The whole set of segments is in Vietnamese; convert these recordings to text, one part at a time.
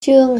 Chương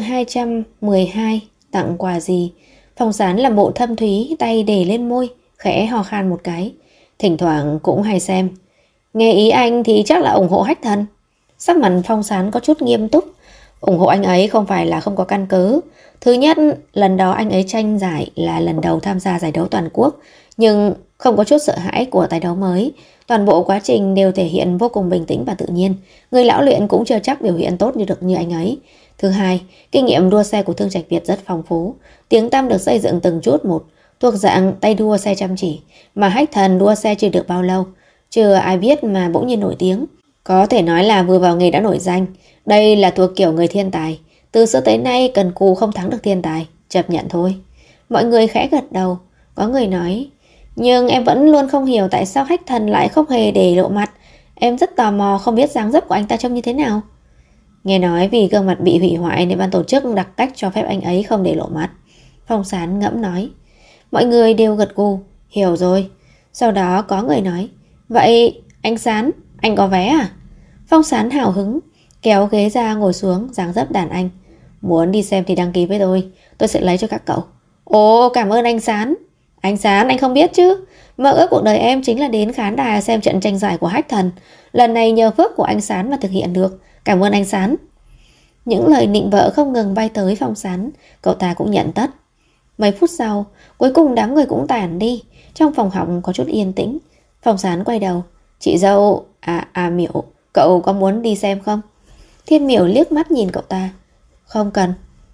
212. Tặng quà gì? Phong Sán làm bộ thâm thúy, tay để lên môi, khẽ ho khan một cái. Thỉnh thoảng cũng hay xem. Nghe ý anh thì chắc là ủng hộ Hách Thần. Sắc mặt Phong Sán có chút nghiêm túc. Ủng hộ anh ấy không phải là không có căn cứ. Thứ nhất, lần đó anh ấy tranh giải là lần đầu tham gia giải đấu toàn quốc, nhưng không có chút sợ hãi của tài đấu mới. Toàn bộ quá trình đều thể hiện vô cùng bình tĩnh và tự nhiên. Người lão luyện cũng chưa chắc biểu hiện tốt được như anh ấy. Thứ hai, kinh nghiệm đua xe của Thương Trạch Việt rất phong phú. Tiếng tăm được xây dựng từng chút một, thuộc dạng tay đua xe chăm chỉ. Mà Hách Thần đua xe chưa được bao lâu, chưa ai biết mà bỗng nhiên nổi tiếng. Có thể nói là vừa vào nghề đã nổi danh. Đây là thuộc kiểu người thiên tài. Từ xưa tới nay cần cù không thắng được thiên tài. Chấp nhận thôi. Mọi người khẽ gật đầu. Có người nói, nhưng em vẫn luôn không hiểu tại sao Hách Thần lại không hề để lộ mặt. Em rất tò mò không biết dáng dấp của anh ta trông như thế nào. Nghe nói vì gương mặt bị hủy hoại nên ban tổ chức đặt cách cho phép anh ấy không để lộ mặt. Phong Sán ngẫm nói. Mọi người đều gật gù. Hiểu rồi. Sau đó có người nói, vậy anh Sán, anh có vé à? Phong Sán hào hứng, kéo ghế ra ngồi xuống, dáng dấp đàn anh. Muốn đi xem thì đăng ký với tôi sẽ lấy cho các cậu. Ồ, cảm ơn anh Sán. Anh Sán, anh không biết chứ, mơ ước cuộc đời em chính là đến khán đài xem trận tranh giải của Hách Thần. Lần này nhờ phước của anh Sán mà thực hiện được. Cảm ơn anh Sán. Những lời nịnh bợ không ngừng bay tới Phong Sán. Cậu ta cũng nhận tất. Mấy phút sau, cuối cùng đám người cũng tản đi. Trong phòng học có chút yên tĩnh. Phong Sán quay đầu. Chị dâu, Miểu, cậu có muốn đi xem không? Thiên Miểu liếc mắt nhìn cậu ta. Không cần.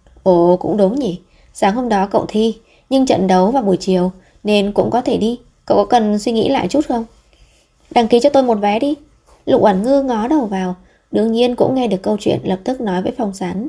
Ồ, cũng đúng nhỉ. Sáng hôm đó cậu thi, nhưng trận đấu vào buổi chiều nên cũng có thể đi. Cậu có cần suy nghĩ lại chút không? Đăng ký cho tôi một vé đi. Lục Oản Ngư ngó đầu vào, đương nhiên cũng nghe được câu chuyện, lập tức nói với Phong Sán.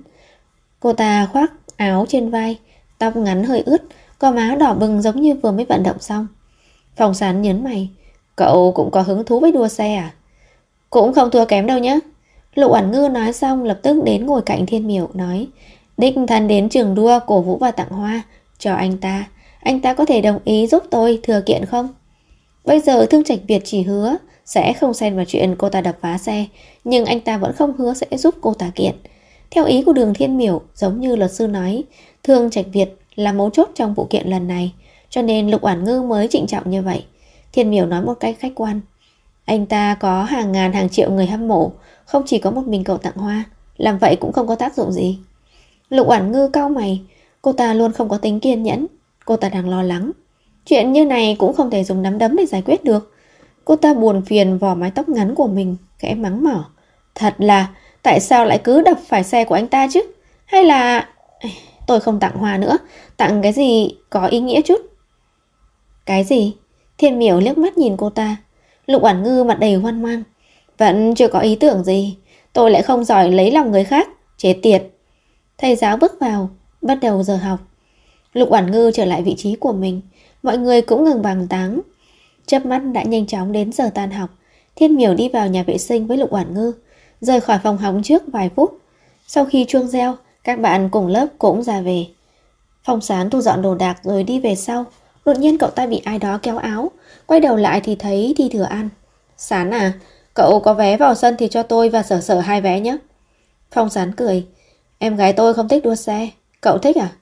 Cô ta khoác áo trên vai, tóc ngắn hơi ướt, có má đỏ bừng giống như vừa mới vận động xong. Phong Sán nhớn mày. Cậu cũng có hứng thú với đua xe à? Cũng không thua kém đâu nhé. Lục Oản Ngư nói xong lập tức đến ngồi cạnh Thiên Miểu, nói, đích thân đến trường đua cổ vũ và tặng hoa cho anh ta. Anh ta có thể đồng ý giúp tôi thừa kiện không? Bây giờ Thương Trạch Việt chỉ hứa sẽ không xen vào chuyện cô ta đập phá xe, nhưng anh ta vẫn không hứa sẽ giúp cô ta kiện. Theo ý của Đường Thiên Miểu, giống như luật sư nói, Thương Trạch Việt là mấu chốt trong vụ kiện lần này, cho nên Lục Oản Ngư mới trịnh trọng như vậy. Thiên Miểu nói một cách khách quan. Anh ta có hàng ngàn hàng triệu người hâm mộ, không chỉ có một mình cậu tặng hoa, làm vậy cũng không có tác dụng gì. Lục Oản Ngư cau mày, cô ta luôn không có tính kiên nhẫn, cô ta đang lo lắng. Chuyện như này cũng không thể dùng nắm đấm để giải quyết được. Cô ta buồn phiền vò mái tóc ngắn của mình, khẽ mắng mỏ. Thật là, tại sao lại cứ đập phải xe của anh ta chứ? Hay là... Tôi không tặng hoa nữa, tặng cái gì có ý nghĩa chút. Cái gì? Thiên Miểu liếc mắt nhìn cô ta. Lục Oản Ngư mặt đầy hoang mang. Vẫn chưa có ý tưởng gì. Tôi lại không giỏi lấy lòng người khác. Chết tiệt. Thầy giáo bước vào, bắt đầu giờ học. Lục Oản Ngư trở lại vị trí của mình. Mọi người cũng ngừng bàn tán. Chớp mắt đã nhanh chóng đến giờ tan học. Thiên Miểu đi vào nhà vệ sinh với Lục Oản Ngư, rời khỏi phòng học trước vài phút. Sau khi chuông reo, các bạn cùng lớp cũng ra về. Phong Sán thu dọn đồ đạc rồi đi về sau. Đột nhiên cậu ta bị ai đó kéo áo. Quay đầu lại thì thấy Thi Thừa An. Sán à, cậu có vé vào sân thì cho tôi và Sở Sở 2 vé nhé. Phong Sán cười. Em gái tôi không thích đua xe. Cậu thích à?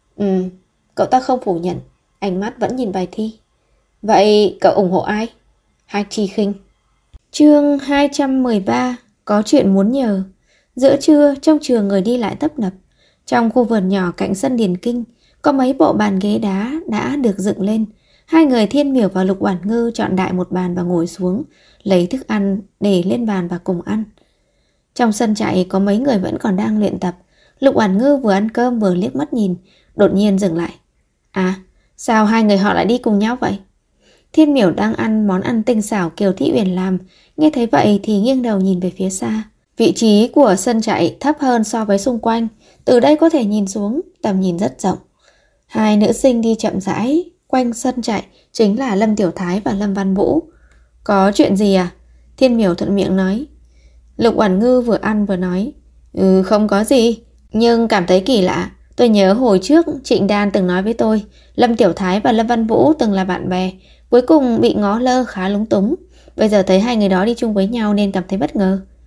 Cậu ta không phủ nhận, ánh mắt vẫn nhìn bài thi. Vậy cậu ủng hộ ai? Hách Chi Khinh. Chương 213. Có chuyện muốn nhờ. Giữa trưa, trong trường người đi lại tấp nập. Trong khu vườn nhỏ cạnh sân điền kinh, có mấy bộ bàn ghế đá đã được dựng lên. Hai người Thiên Miểu và Lục Oản Ngư chọn đại một bàn và ngồi xuống, lấy thức ăn để lên bàn và cùng ăn. Trong sân chạy có mấy người vẫn còn đang luyện tập. Lục Oản Ngư vừa ăn cơm vừa liếc mắt nhìn, đột nhiên dừng lại. À, sao hai người họ lại đi cùng nhau vậy? Thiên Miểu đang ăn món ăn tinh xảo Kiều Thị Uyển làm, nghe thấy vậy thì nghiêng đầu nhìn về phía xa. Vị trí của sân chạy thấp hơn so với xung quanh, từ đây có thể nhìn xuống, tầm nhìn rất rộng. Hai nữ sinh đi chậm rãi quanh sân chạy chính là Lâm Tiểu Thái và Lâm Văn Vũ. Có chuyện gì à? Thiên Miểu thuận miệng nói. Lục Oản Ngư vừa ăn vừa nói. Không có gì, nhưng cảm thấy kỳ lạ. Tôi nhớ hồi trước Trịnh Đan từng nói với tôi, Lâm Tiểu Thái và Lâm Văn Vũ từng là bạn bè, cuối cùng bị ngó lơ khá lúng túng. Bây giờ thấy hai người đó đi chung với nhau nên cảm thấy bất ngờ.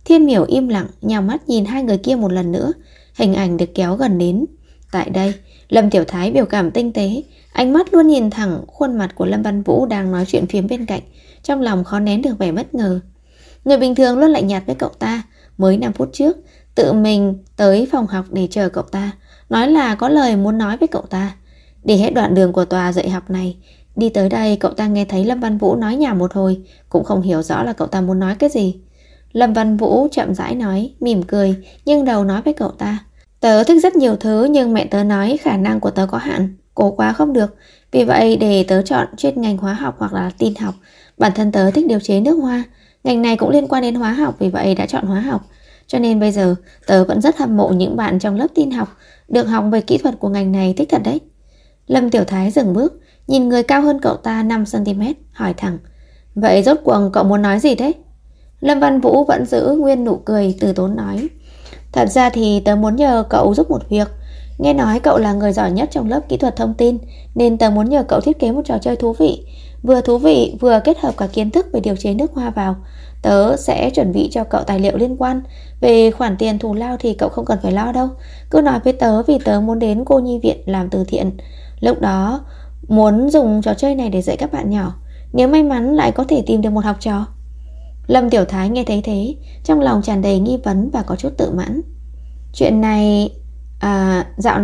Thiên Miểu im lặng, nhào mắt nhìn hai người kia một lần nữa. Hình ảnh được kéo gần đến. Tại đây, Lâm Tiểu Thái biểu cảm tinh tế, ánh mắt luôn nhìn thẳng khuôn mặt của Lâm Văn Vũ đang nói chuyện phía bên cạnh. Trong lòng khó nén được vẻ bất ngờ. Người bình thường luôn lạnh nhạt với cậu ta. Mới 5 phút trước, tự mình tới phòng học để chờ cậu ta, nói là có lời muốn nói với cậu ta. Đi hết đoạn đường của tòa dạy học này, đi tới đây cậu ta nghe thấy Lâm Văn Vũ nói nhảm một hồi, cũng không hiểu rõ là cậu ta muốn nói cái gì. Lâm Văn Vũ chậm rãi nói, mỉm cười, nhưng đầu nói với cậu ta: tớ thích rất nhiều thứ, nhưng mẹ tớ nói khả năng của tớ có hạn, cố quá không được. Vì vậy để tớ chọn chuyên ngành hóa học hoặc là tin học. Bản thân tớ thích điều chế nước hoa, ngành này cũng liên quan đến hóa học, vì vậy đã chọn hóa học. Cho nên bây giờ tớ vẫn rất hâm mộ những bạn trong lớp tin học, được học về kỹ thuật của ngành này, thích thật đấy. Lâm Tiểu Thái dừng bước, nhìn người cao hơn cậu ta 5cm, hỏi thẳng: vậy rốt cuộc cậu muốn nói gì thế? Lâm Văn Vũ vẫn giữ nguyên nụ cười từ tốn nói: thật ra thì tớ muốn nhờ cậu giúp một việc. Nghe nói cậu là người giỏi nhất trong lớp kỹ thuật thông tin, nên tớ muốn nhờ cậu thiết kế một trò chơi thú vị, vừa kết hợp cả kiến thức về điều chế nước hoa vào. Tớ sẽ chuẩn bị cho cậu tài liệu liên quan. Về khoản tiền thù lao thì cậu không cần phải lo đâu. Cứ nói với tớ, vì tớ muốn đến cô nhi viện làm từ thiện. Lúc đó muốn dùng trò chơi này để dạy các bạn nhỏ, nếu may mắn lại có thể tìm được một học trò. Lâm Tiểu Thái nghe thấy thế, trong lòng tràn đầy nghi vấn và có chút tự mãn. Chuyện này... dạo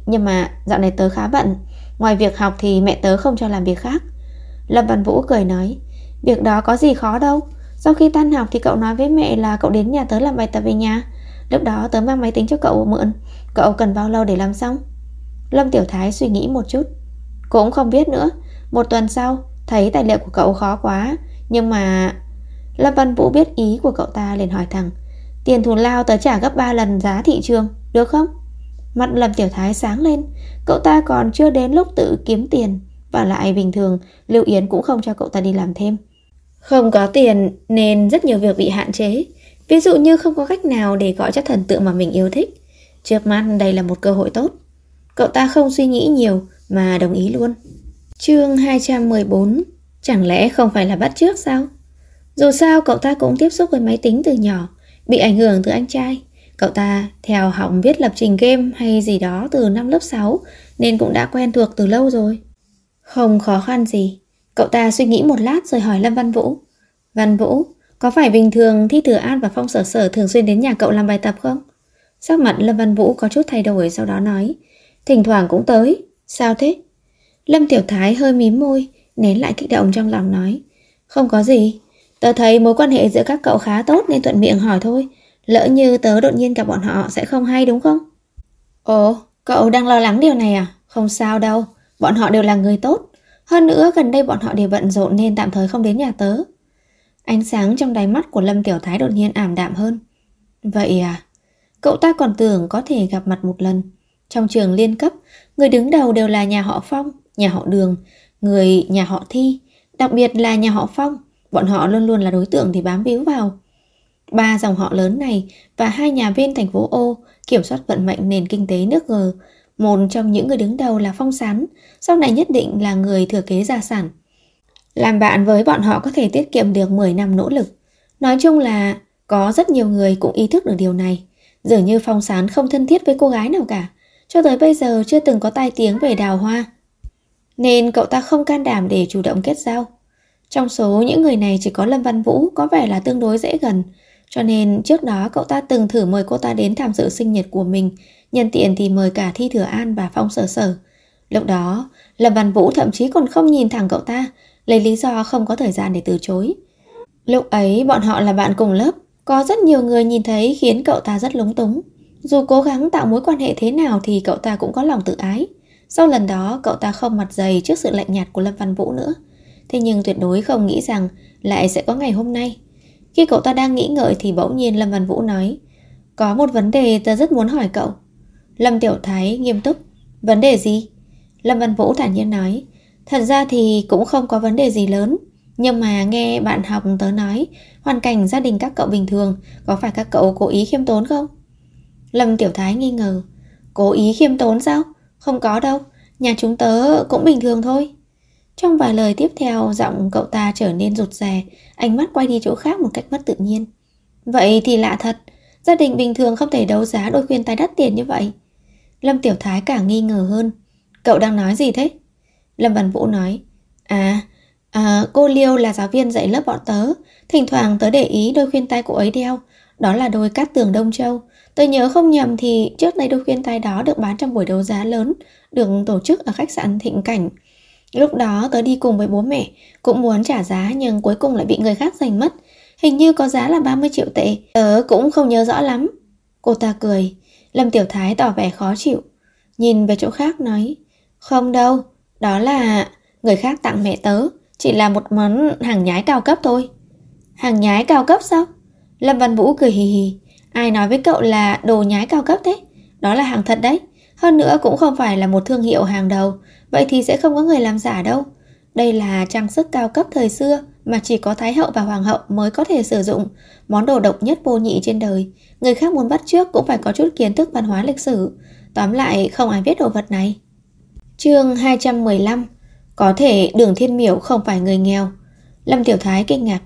này tớ khá bận. Ngoài việc học thì mẹ tớ không cho làm việc khác. Lâm Văn Vũ cười nói: việc đó có gì khó đâu. Sau khi tan học thì cậu nói với mẹ là cậu đến nhà tớ làm bài tập về nhà. Lúc đó tớ mang máy tính cho cậu mượn. Cậu cần bao lâu để làm xong? Lâm Tiểu Thái suy nghĩ một chút. Cũng không biết nữa. Một tuần sau. Thấy tài liệu của cậu khó quá. Nhưng mà... Lâm Văn Vũ biết ý của cậu ta liền hỏi thẳng: tiền thù lao tớ trả gấp 3 lần giá thị trường, được không? Mặt Lâm Tiểu Thái sáng lên. Cậu ta còn chưa đến lúc tự kiếm tiền. Và lại bình thường Lưu Yến cũng không cho cậu ta đi làm thêm. Không có tiền nên rất nhiều việc bị hạn chế. Ví dụ như không có cách nào để gọi cho thần tượng mà mình yêu thích. Trước mắt đây là một cơ hội tốt. Cậu ta không suy nghĩ nhiều mà đồng ý luôn. Chương 214. Chẳng lẽ không phải là bắt chước sao? Dù sao cậu ta cũng tiếp xúc với máy tính từ nhỏ, bị ảnh hưởng từ anh trai. Cậu ta theo học viết lập trình game hay gì đó từ năm lớp 6, nên cũng đã quen thuộc từ lâu rồi. Không khó khăn gì. Cậu ta suy nghĩ một lát rồi hỏi Lâm Văn Vũ: Văn Vũ, có phải bình thường Thi Thừa An và Phong Sở Sở thường xuyên đến nhà cậu làm bài tập không? Sắc mặt Lâm Văn Vũ có chút thay đổi, sau đó nói: thỉnh thoảng cũng tới. Sao thế? Lâm Tiểu Thái hơi mím môi, nén lại kích động trong lòng nói: không có gì. Tớ thấy mối quan hệ giữa các cậu khá tốt nên thuận miệng hỏi thôi. Lỡ như tớ đột nhiên gặp bọn họ sẽ không hay đúng không? Ồ, cậu đang lo lắng điều này à? Không sao đâu, bọn họ đều là người tốt. Hơn nữa gần đây bọn họ đều bận rộn nên tạm thời không đến nhà tớ. Ánh sáng trong đáy mắt của Lâm Tiểu Thái đột nhiên ảm đạm hơn. Vậy à? Cậu ta còn tưởng có thể gặp mặt một lần. Trong trường liên cấp, người đứng đầu đều là nhà họ Phong, nhà họ Đường, người nhà họ Thi. Đặc biệt là nhà họ Phong, bọn họ luôn luôn là đối tượng để bám víu vào. 3 dòng họ lớn này và 2 nhà bên thành phố O kiểm soát vận mệnh nền kinh tế nước G. Một trong những người đứng đầu là Phong Sán, sau này nhất định là người thừa kế gia sản. Làm bạn với bọn họ có thể tiết kiệm được 10 năm nỗ lực. Nói chung là có rất nhiều người cũng ý thức được điều này. Dường như Phong Sán không thân thiết với cô gái nào cả, cho tới bây giờ chưa từng có tai tiếng về đào hoa, nên cậu ta không can đảm để chủ động kết giao. Trong số những người này chỉ có Lâm Văn Vũ có vẻ là tương đối dễ gần, cho nên trước đó cậu ta từng thử mời cô ta đến tham dự sinh nhật của mình, nhân tiện thì mời cả Thi Thừa An và Phong Sở Sở. Lúc đó Lâm Văn Vũ thậm chí còn không nhìn thẳng cậu ta, lấy lý do không có thời gian để từ chối. Lúc ấy bọn họ là bạn cùng lớp, có rất nhiều người nhìn thấy khiến cậu ta rất lúng túng. Dù cố gắng tạo mối quan hệ thế nào thì cậu ta cũng có lòng tự ái. Sau lần đó cậu ta không mặt dày trước sự lạnh nhạt của Lâm Văn Vũ nữa. Thế nhưng tuyệt đối không nghĩ rằng lại sẽ có ngày hôm nay. Khi cậu ta đang nghĩ ngợi thì bỗng nhiên Lâm Văn Vũ nói: có một vấn đề tớ rất muốn hỏi cậu. Lâm Tiểu Thái nghiêm túc: vấn đề gì? Lâm Văn Vũ thản nhiên nói: thật ra thì cũng không có vấn đề gì lớn, nhưng mà nghe bạn học tớ nói hoàn cảnh gia đình các cậu bình thường, có phải các cậu cố ý khiêm tốn không? Lâm Tiểu Thái nghi ngờ: cố ý khiêm tốn sao? Không có đâu, nhà chúng tớ cũng bình thường thôi. Trong vài lời tiếp theo, giọng cậu ta trở nên rụt rè, ánh mắt quay đi chỗ khác một cách mất tự nhiên. Vậy thì lạ thật, gia đình bình thường không thể đấu giá đôi khuyên tai đắt tiền như vậy. Lâm Tiểu Thái càng nghi ngờ hơn. Cậu đang nói gì thế? Lâm Văn Vũ nói, cô Liêu là giáo viên dạy lớp bọn tớ. Thỉnh thoảng tớ để ý đôi khuyên tai cô ấy đeo. Đó là đôi cát tường Đông Châu. Tớ nhớ không nhầm thì trước đây đôi khuyên tai đó được bán trong buổi đấu giá lớn được tổ chức ở khách sạn Thịnh Cảnh. Lúc đó tớ đi cùng với bố mẹ, cũng muốn trả giá nhưng cuối cùng lại bị người khác giành mất. Hình như có giá là 30 triệu tệ. Tớ cũng không nhớ rõ lắm. Cô ta cười. Lâm Tiểu Thái tỏ vẻ khó chịu, nhìn về chỗ khác nói, không đâu, đó là người khác tặng mẹ tớ, chỉ là một món hàng nhái cao cấp thôi. Hàng nhái cao cấp sao? Lâm Văn Vũ cười hì hì. Ai nói với cậu là đồ nhái cao cấp thế? Đó là hàng thật đấy. Hơn nữa cũng không phải là một thương hiệu hàng đầu, vậy thì sẽ không có người làm giả đâu. Đây là trang sức cao cấp thời xưa mà chỉ có Thái hậu và Hoàng hậu mới có thể sử dụng. Món đồ độc nhất vô nhị trên đời. Người khác muốn bắt chước cũng phải có chút kiến thức văn hóa lịch sử. Tóm lại không ai biết đồ vật này. Chương 215. Có thể Đường Thiên Miểu không phải người nghèo. Lâm Tiểu Thái kinh ngạc.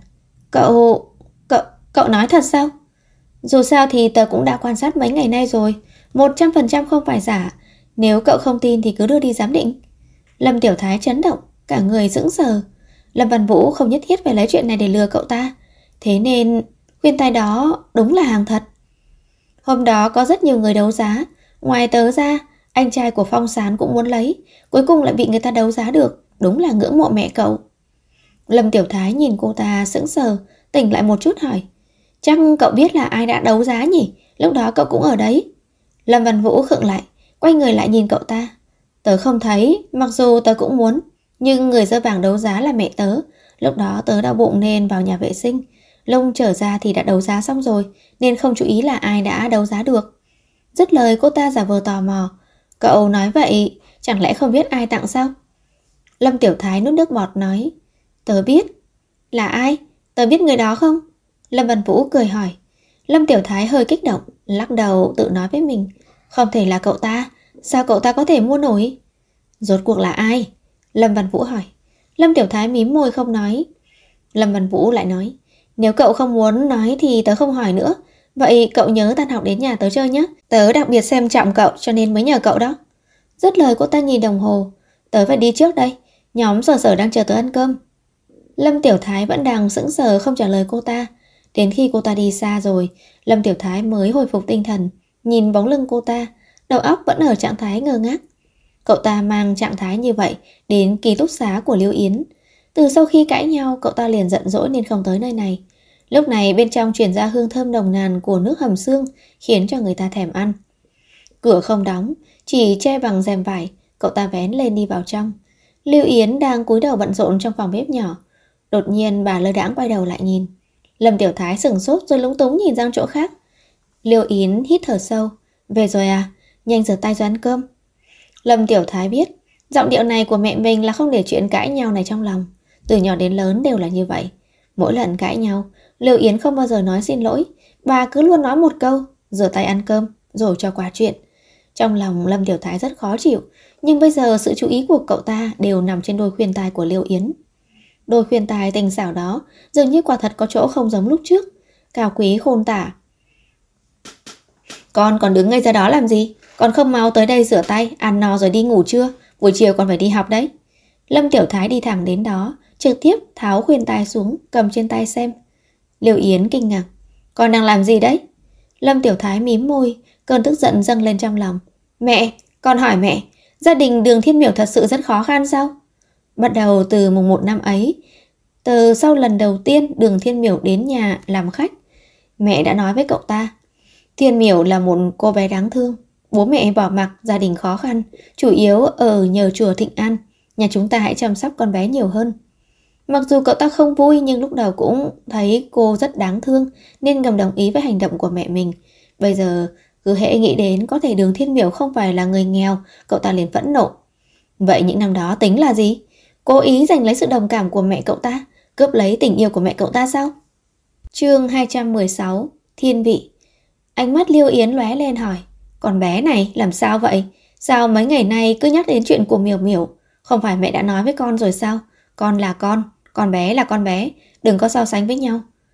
Cậu nói thật sao? Dù sao thì tớ cũng đã quan sát mấy ngày nay rồi, 100% không phải giả. Nếu cậu không tin thì cứ đưa đi giám định. Lâm Tiểu Thái chấn động, cả người sững sờ. Lâm Văn Vũ không nhất thiết phải lấy chuyện này để lừa cậu ta. Thế nên khuyên tai đó đúng là hàng thật. Hôm đó có rất nhiều người đấu giá. Ngoài tớ ra, anh trai của Phong Sán cũng muốn lấy, cuối cùng lại bị người ta đấu giá được. Đúng là ngưỡng mộ mẹ cậu. Lâm Tiểu Thái nhìn cô ta sững sờ, tỉnh lại một chút hỏi, chắc cậu biết là ai đã đấu giá nhỉ? Lúc đó cậu cũng ở đấy. Lâm Văn Vũ khựng lại, quay người lại nhìn cậu ta. Tớ không thấy, mặc dù tớ cũng muốn, nhưng người dơ vàng đấu giá là mẹ tớ. Lúc đó tớ đau bụng nên vào nhà vệ sinh. Lúc trở ra thì đã đấu giá xong rồi, nên không chú ý là ai đã đấu giá được. Dứt lời cô ta giả vờ tò mò. Cậu nói vậy, chẳng lẽ không biết ai tặng sao? Lâm Tiểu Thái nuốt nước bọt nói, tớ biết. Là ai? Tớ biết người đó không? Lâm Văn Vũ cười hỏi. Lâm Tiểu Thái hơi kích động, lắc đầu tự nói với mình, không thể là cậu ta. Sao cậu ta có thể mua nổi? Rốt cuộc là ai? Lâm Văn Vũ hỏi. Lâm Tiểu Thái mím môi không nói. Lâm Văn Vũ lại nói, nếu cậu không muốn nói thì tớ không hỏi nữa. Vậy cậu nhớ tan học đến nhà tớ chơi nhé. Tớ đặc biệt xem trọng cậu cho nên mới nhờ cậu đó. Dứt lời cô ta nhìn đồng hồ. Tớ phải đi trước đây, nhóm Sở Sở đang chờ tớ ăn cơm. Lâm Tiểu Thái vẫn đang sững sờ không trả lời cô ta. Đến khi cô ta đi xa rồi, Lâm Tiểu Thái mới hồi phục tinh thần, nhìn bóng lưng cô ta, đầu óc vẫn ở trạng thái ngơ ngác. Cậu ta mang trạng thái như vậy đến ký túc xá của Liêu Yến. Từ sau khi cãi nhau, cậu ta liền giận dỗi nên không tới nơi này. Lúc này bên trong truyền ra hương thơm nồng nàn của nước hầm xương, khiến cho người ta thèm ăn. Cửa không đóng, chỉ che bằng rèm vải. Cậu ta vén lên đi vào trong. Liêu Yến đang cúi đầu bận rộn trong phòng bếp nhỏ. Đột nhiên bà lơ đãng quay đầu lại nhìn. Lâm Tiểu Thái sửng sốt rồi lúng túng nhìn sang chỗ khác. Liêu Yến hít thở sâu. Về rồi à? Nhanh rửa tay rồi ăn cơm. Lâm Tiểu Thái biết giọng điệu này của mẹ mình là không để chuyện cãi nhau này trong lòng. Từ nhỏ đến lớn đều là như vậy. Mỗi lần cãi nhau, Liêu Yến không bao giờ nói xin lỗi. Bà cứ luôn nói một câu, rửa tay ăn cơm rồi cho qua chuyện. Trong lòng Lâm Tiểu Thái rất khó chịu, nhưng bây giờ sự chú ý của cậu ta đều nằm trên đôi khuyên tai của Liêu Yến. Đôi khuyên tai tinh xảo đó dường như quả thật có chỗ không giống lúc trước, cao quý khôn tả. Con còn đứng ngay ra đó làm gì? Con không mau tới đây rửa tay, ăn no rồi đi ngủ chưa? Buổi chiều còn phải đi học đấy. Lâm Tiểu Thái đi thẳng đến đó, trực tiếp tháo khuyên tai xuống, cầm trên tay xem. Liêu Yến kinh ngạc. Con đang làm gì đấy? Lâm Tiểu Thái mím môi, cơn tức giận dâng lên trong lòng. Mẹ, con hỏi mẹ, gia đình Đường Thiên Miểu thật sự rất khó khăn sao? Bắt đầu từ mùng 1 năm ấy, từ sau lần đầu tiên Đường Thiên Miểu đến nhà làm khách, mẹ đã nói với cậu ta, Thiên Miểu là một cô bé đáng thương. Bố mẹ bỏ mặc, gia đình khó khăn, chủ yếu ở nhờ chùa Thịnh An. Nhà chúng ta hãy chăm sóc con bé nhiều hơn. Mặc dù cậu ta không vui nhưng lúc đầu cũng thấy cô rất đáng thương nên ngầm đồng ý với hành động của mẹ mình. Bây giờ cứ hễ nghĩ đến có thể Đường Thiên Miểu không phải là người nghèo, cậu ta liền phẫn nộ. Vậy những năm đó tính là gì? Cố ý giành lấy sự đồng cảm của mẹ cậu ta, cướp lấy tình yêu của mẹ cậu ta sao? Chương 216. Thiên vị. Ánh mắt Liêu Yến lóe lên hỏi, con bé này làm sao vậy? Sao mấy ngày nay cứ nhắc đến chuyện của Miểu Miểu? Không phải mẹ đã nói với con rồi sao? Con là con bé là con bé, đừng có so sánh với nhau.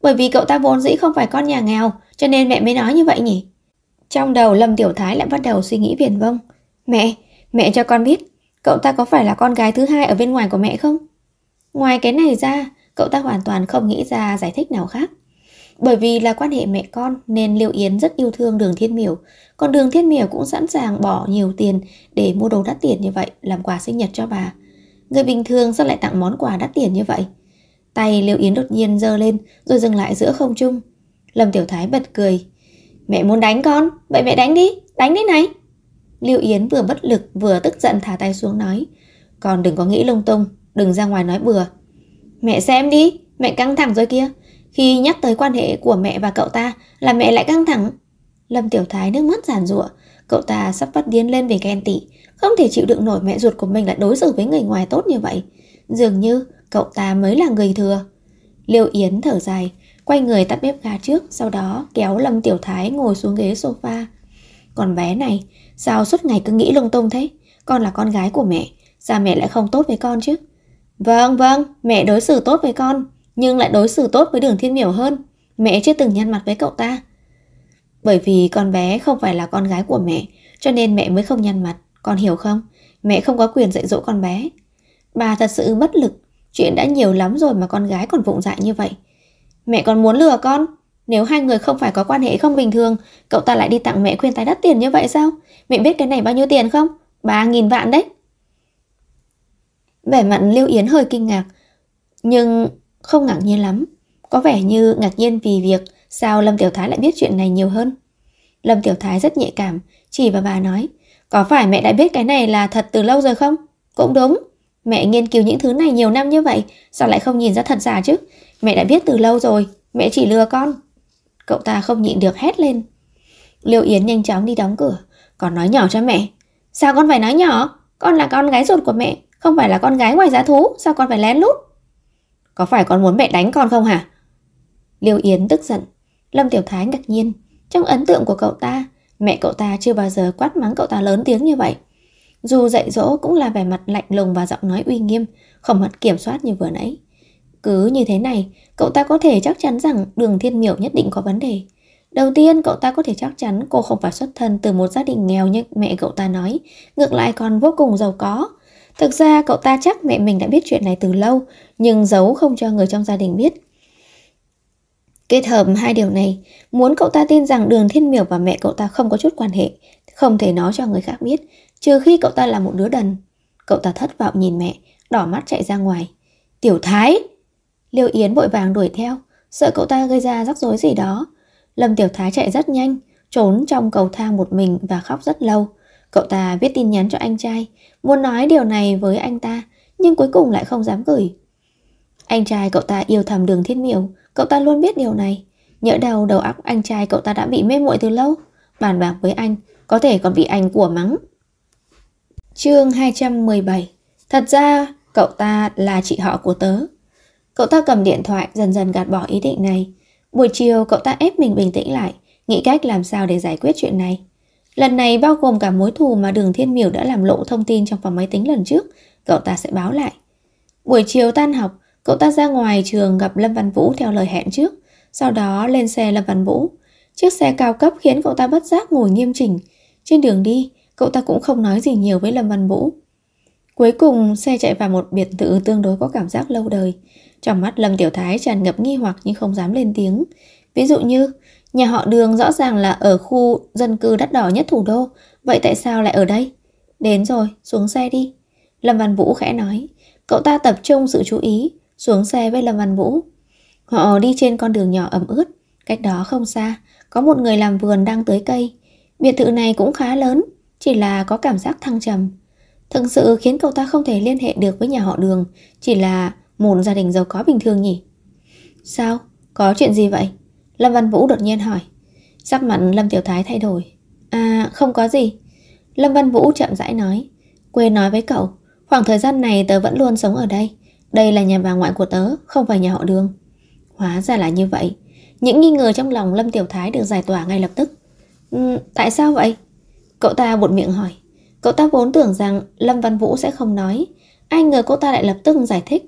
Bởi vì cậu ta vốn dĩ không phải con nhà nghèo, cho nên mẹ mới nói như vậy nhỉ? Trong đầu Lâm Tiểu Thái lại bắt đầu suy nghĩ viển vông. Mẹ cho con biết, cậu ta có phải là con gái thứ hai ở bên ngoài của mẹ không? Ngoài cái này ra, cậu ta hoàn toàn không nghĩ ra giải thích nào khác. Bởi vì là quan hệ mẹ con nên Liêu Yến rất yêu thương Đường Thiên Miểu, còn Đường Thiên Miểu cũng sẵn sàng bỏ nhiều tiền để mua đồ đắt tiền như vậy làm quà sinh nhật cho bà. Người bình thường sao lại tặng món quà đắt tiền như vậy? Tay Liêu Yến đột nhiên giơ lên rồi dừng lại giữa không trung. Lâm Tiểu Thái bật cười. Mẹ muốn đánh con, vậy mẹ đánh đi này. Liêu Yến vừa bất lực vừa tức giận thả tay xuống nói. Con đừng có nghĩ lung tung, đừng ra ngoài nói bừa. Mẹ xem đi, mẹ căng thẳng rồi kia. Khi nhắc tới quan hệ của mẹ và cậu ta là mẹ lại căng thẳng. Lâm Tiểu Thái nước mắt giàn giụa. Cậu ta sắp phát điên lên vì ghen tị, không thể chịu đựng nổi mẹ ruột của mình lại đối xử với người ngoài tốt như vậy. Dường như cậu ta mới là người thừa. Liêu Yến thở dài, quay người tắt bếp ga trước, sau đó kéo Lâm Tiểu Thái ngồi xuống ghế sofa. Con bé này, sao suốt ngày cứ nghĩ lung tung thế? Con là con gái của mẹ, sao mẹ lại không tốt với con chứ? Vâng, mẹ đối xử tốt với con, nhưng lại đối xử tốt với Đường Thiên Miểu hơn. Mẹ chưa từng nhăn mặt với cậu ta. Bởi vì con bé không phải là con gái của mẹ, cho nên mẹ mới không nhăn mặt. Con hiểu không? Mẹ không có quyền dạy dỗ con bé. Bà thật sự bất lực. Chuyện đã nhiều lắm rồi mà con gái còn vụng dại như vậy. Mẹ còn muốn lừa con. Nếu hai người không phải có quan hệ không bình thường, cậu ta lại đi tặng mẹ khuyên tai đắt tiền như vậy sao? Mẹ biết cái này bao nhiêu tiền không? 3.000 vạn đấy. Vẻ mặt Liêu Yến hơi kinh ngạc, nhưng không ngạc nhiên lắm. Có vẻ như ngạc nhiên vì việc sao Lâm Tiểu Thái lại biết chuyện này nhiều hơn. Lâm Tiểu Thái rất nhạy cảm, chỉ vào bà nói. Có phải mẹ đã biết cái này là thật từ lâu rồi không? Cũng đúng. Mẹ nghiên cứu những thứ này nhiều năm như vậy, sao lại không nhìn ra thật giả chứ? Mẹ đã biết từ lâu rồi, mẹ chỉ lừa con. Cậu ta không nhịn được hét lên. Liêu Yến nhanh chóng đi đóng cửa. Con nói nhỏ cho mẹ. Sao con phải nói nhỏ? Con là con gái ruột của mẹ, không phải là con gái ngoài giá thú. Sao con phải lén lút? Có phải con muốn mẹ đánh con không hả? Liêu Yến tức giận. Lâm Tiểu Thái ngạc nhiên. Trong ấn tượng của cậu ta, mẹ cậu ta chưa bao giờ quát mắng cậu ta lớn tiếng như vậy. Dù dạy dỗ cũng là vẻ mặt lạnh lùng và giọng nói uy nghiêm, không mất kiểm soát như vừa nãy. Cứ như thế này, cậu ta có thể chắc chắn rằng Đường Thiên Miểu nhất định có vấn đề. Đầu tiên, cậu ta có thể chắc chắn cô không phải xuất thân từ một gia đình nghèo như mẹ cậu ta nói, ngược lại còn vô cùng giàu có. Thực ra cậu ta chắc mẹ mình đã biết chuyện này từ lâu, nhưng giấu không cho người trong gia đình biết. Kết hợp hai điều này, muốn cậu ta tin rằng Đường Thiên Miểu và mẹ cậu ta không có chút quan hệ, không thể nói cho người khác biết, trừ khi cậu ta là một đứa đần. Cậu ta thất vọng nhìn mẹ, đỏ mắt chạy ra ngoài. Tiểu Thái! Liêu Yến vội vàng đuổi theo, sợ cậu ta gây ra rắc rối gì đó. Lâm Tiểu Thái chạy rất nhanh, trốn trong cầu thang một mình và khóc rất lâu. Cậu ta viết tin nhắn cho anh trai, muốn nói điều này với anh ta, nhưng cuối cùng lại không dám gửi. Anh trai cậu ta yêu thầm Đường Thiên Miểu, cậu ta luôn biết điều này. Nhỡ đầu óc anh trai cậu ta đã bị mê muội từ lâu. Bàn bạc với anh, có thể còn bị anh của mắng. Chương 217. Thật ra cậu ta là chị họ của tớ. Cậu ta cầm điện thoại dần dần gạt bỏ ý định này. Buổi chiều cậu ta ép mình bình tĩnh lại, nghĩ cách làm sao để giải quyết chuyện này. Lần này bao gồm cả mối thù mà Đường Thiên Miểu đã làm lộ thông tin trong phòng máy tính lần trước. Cậu ta sẽ báo lại. Buổi chiều tan học, cậu ta ra ngoài trường gặp Lâm Văn Vũ theo lời hẹn trước. Sau đó lên xe Lâm Văn Vũ. Chiếc xe cao cấp khiến cậu ta bất giác ngồi nghiêm chỉnh. Trên đường đi, cậu ta cũng không nói gì nhiều với Lâm Văn Vũ. Cuối cùng xe chạy vào một biệt thự tương đối có cảm giác lâu đời. Trong mắt Lâm Tiểu Thái tràn ngập nghi hoặc nhưng không dám lên tiếng. Ví dụ như nhà họ Đường rõ ràng là ở khu dân cư đắt đỏ nhất thủ đô, vậy tại sao lại ở đây? Đến rồi, xuống xe đi. Lâm Văn Vũ khẽ nói. Cậu ta tập trung sự chú ý, xuống xe với Lâm Văn Vũ. Họ đi trên con đường nhỏ ẩm ướt. Cách đó không xa, có một người làm vườn đang tưới cây. Biệt thự này cũng khá lớn, chỉ là có cảm giác thăng trầm. Thực sự khiến cậu ta không thể liên hệ được với nhà họ Đường, chỉ là một gia đình giàu có bình thường nhỉ. Sao? Có chuyện gì vậy? Lâm Văn Vũ đột nhiên hỏi. Sắc mặt Lâm Tiểu Thái thay đổi. À, không có gì. Lâm Văn Vũ chậm rãi nói. Quên nói với cậu, khoảng thời gian này tớ vẫn luôn sống ở đây. Đây là nhà bà ngoại của tớ, không phải nhà họ Đường. Hóa ra là như vậy. Những nghi ngờ trong lòng Lâm Tiểu Thái được giải tỏa ngay lập tức. Tại sao vậy? Cậu ta buột miệng hỏi. Cậu ta vốn tưởng rằng Lâm Văn Vũ sẽ không nói. Ai ngờ cô ta lại lập tức giải thích.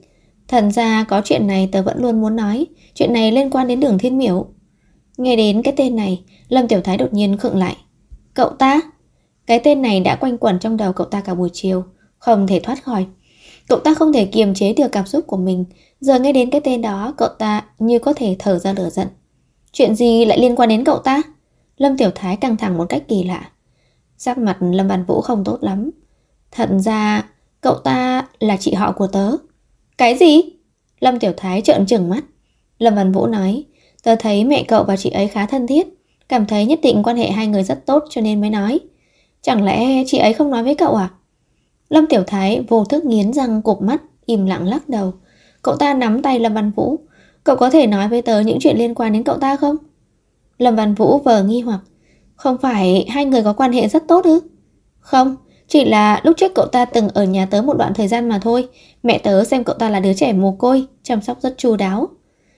Thật ra có chuyện này tớ vẫn luôn muốn nói. Chuyện này liên quan đến Đường Thiên Miểu. Nghe đến cái tên này, Lâm Tiểu Thái đột nhiên khựng lại. Cậu ta? Cái tên này đã quanh quẩn trong đầu cậu ta cả buổi chiều, không thể thoát khỏi. Cậu ta không thể kiềm chế được cảm xúc của mình. Giờ nghe đến cái tên đó, cậu ta như có thể thở ra lửa giận. Chuyện gì lại liên quan đến cậu ta? Lâm Tiểu Thái căng thẳng một cách kỳ lạ. Sắc mặt Lâm Văn Vũ không tốt lắm. Thật ra cậu ta là chị họ của tớ. Cái gì? Lâm Tiểu Thái trợn trừng mắt. Lâm Văn Vũ nói, tớ thấy mẹ cậu và chị ấy khá thân thiết, cảm thấy nhất định quan hệ hai người rất tốt cho nên mới nói. Chẳng lẽ chị ấy không nói với cậu à? Lâm Tiểu Thái vô thức nghiến răng cụp mắt, im lặng lắc đầu. Cậu ta nắm tay Lâm Văn Vũ. Cậu có thể nói với tớ những chuyện liên quan đến cậu ta không? Lâm Văn Vũ vờ nghi hoặc. Không phải hai người có quan hệ rất tốt ư? Không, chỉ là lúc trước cậu ta từng ở nhà tớ một đoạn thời gian mà thôi. Mẹ tớ xem cậu ta là đứa trẻ mồ côi, chăm sóc rất chu đáo.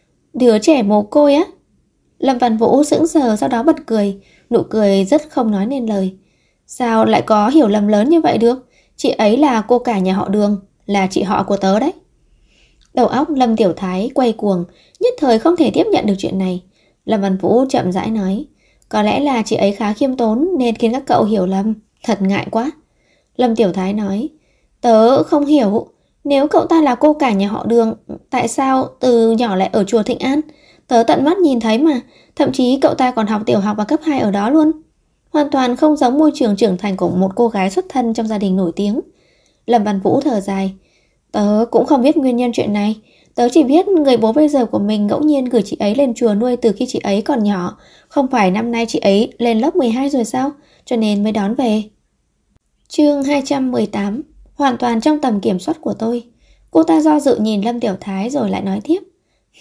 Đứa trẻ mồ côi á? Lâm Văn Vũ sững sờ, sau đó bật cười. Nụ cười rất không nói nên lời. Sao lại có hiểu lầm lớn như vậy được? Chị ấy là cô cả nhà họ Đường, là chị họ của tớ đấy. Đầu óc Lâm Tiểu Thái quay cuồng, nhất thời không thể tiếp nhận được chuyện này. Lâm Văn Vũ chậm rãi nói, có lẽ là chị ấy khá khiêm tốn nên khiến các cậu hiểu lầm. Thật ngại quá. Lâm Tiểu Thái nói, tớ không hiểu. Nếu cậu ta là cô cả nhà họ Đường, tại sao từ nhỏ lại ở chùa Thịnh An? Tớ tận mắt nhìn thấy mà. Thậm chí cậu ta còn học tiểu học và cấp 2 ở đó luôn. Hoàn toàn không giống môi trường trưởng thành của một cô gái xuất thân trong gia đình nổi tiếng. Lâm Văn Vũ thở dài, tớ cũng không biết nguyên nhân chuyện này. Tớ chỉ biết người bố bây giờ của mình ngẫu nhiên gửi chị ấy lên chùa nuôi từ khi chị ấy còn nhỏ. Không phải năm nay chị ấy lên lớp 12 rồi sao? Cho nên mới đón về. Chương 218. Hoàn toàn trong tầm kiểm soát của tôi. Cô ta do dự nhìn Lâm Tiểu Thái rồi lại nói tiếp.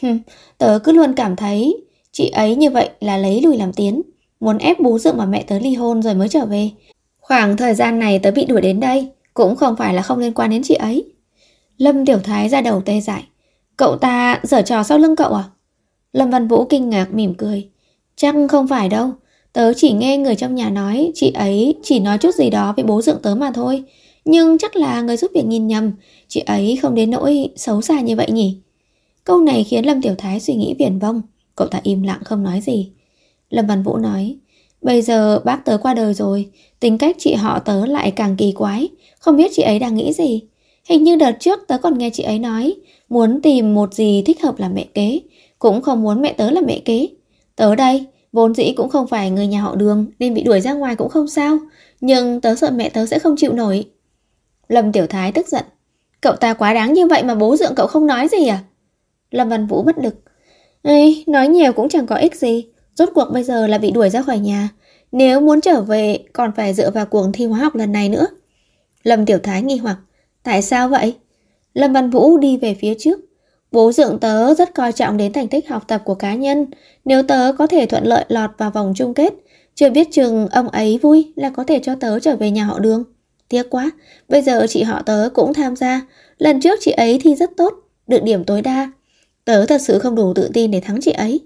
Tớ cứ luôn cảm thấy chị ấy như vậy là lấy lùi làm tiến, muốn ép bú Dượng và mẹ tớ ly hôn rồi mới trở về. Khoảng thời gian này tớ bị đuổi đến đây cũng không phải là không liên quan đến chị ấy. Lâm Tiểu Thái ra đầu tê dại. Cậu ta giở trò sau lưng cậu à? Lâm Văn Vũ kinh ngạc mỉm cười. Chắc không phải đâu. Tớ chỉ nghe người trong nhà nói chị ấy chỉ nói chút gì đó với bố Dượng tớ mà thôi. Nhưng chắc là người giúp việc nhìn nhầm. Chị ấy không đến nỗi xấu xa như vậy nhỉ? Câu này khiến Lâm Tiểu Thái suy nghĩ viển vông. Cậu ta im lặng không nói gì. Lâm Văn Vũ nói, bây giờ bác tớ qua đời rồi, tính cách chị họ tớ lại càng kỳ quái. Không biết chị ấy đang nghĩ gì. Hình như đợt trước tớ còn nghe chị ấy nói muốn tìm một gì thích hợp làm mẹ kế, cũng không muốn mẹ tớ làm mẹ kế. Tớ đây, vốn dĩ cũng không phải người nhà họ Đường nên bị đuổi ra ngoài cũng không sao, nhưng tớ sợ mẹ tớ sẽ không chịu nổi. Lâm Tiểu Thái tức giận. Cậu ta quá đáng như vậy mà bố Dượng cậu không nói gì à? Lâm Văn Vũ bất lực. Ê, nói nhiều cũng chẳng có ích gì. Rốt cuộc bây giờ là bị đuổi ra khỏi nhà. Nếu muốn trở về còn phải dựa vào cuộc thi hóa học lần này nữa. Lâm Tiểu Thái nghi hoặc. Tại sao vậy? Lâm Văn Vũ đi về phía trước. Bố Dượng tớ rất coi trọng đến thành tích học tập của cá nhân. Nếu tớ có thể thuận lợi lọt vào vòng chung kết, chưa biết chừng ông ấy vui là có thể cho tớ trở về nhà họ Đường. Tiếc quá, bây giờ chị họ tớ cũng tham gia. Lần trước chị ấy thi rất tốt, được điểm tối đa. Tớ thật sự không đủ tự tin để thắng chị ấy.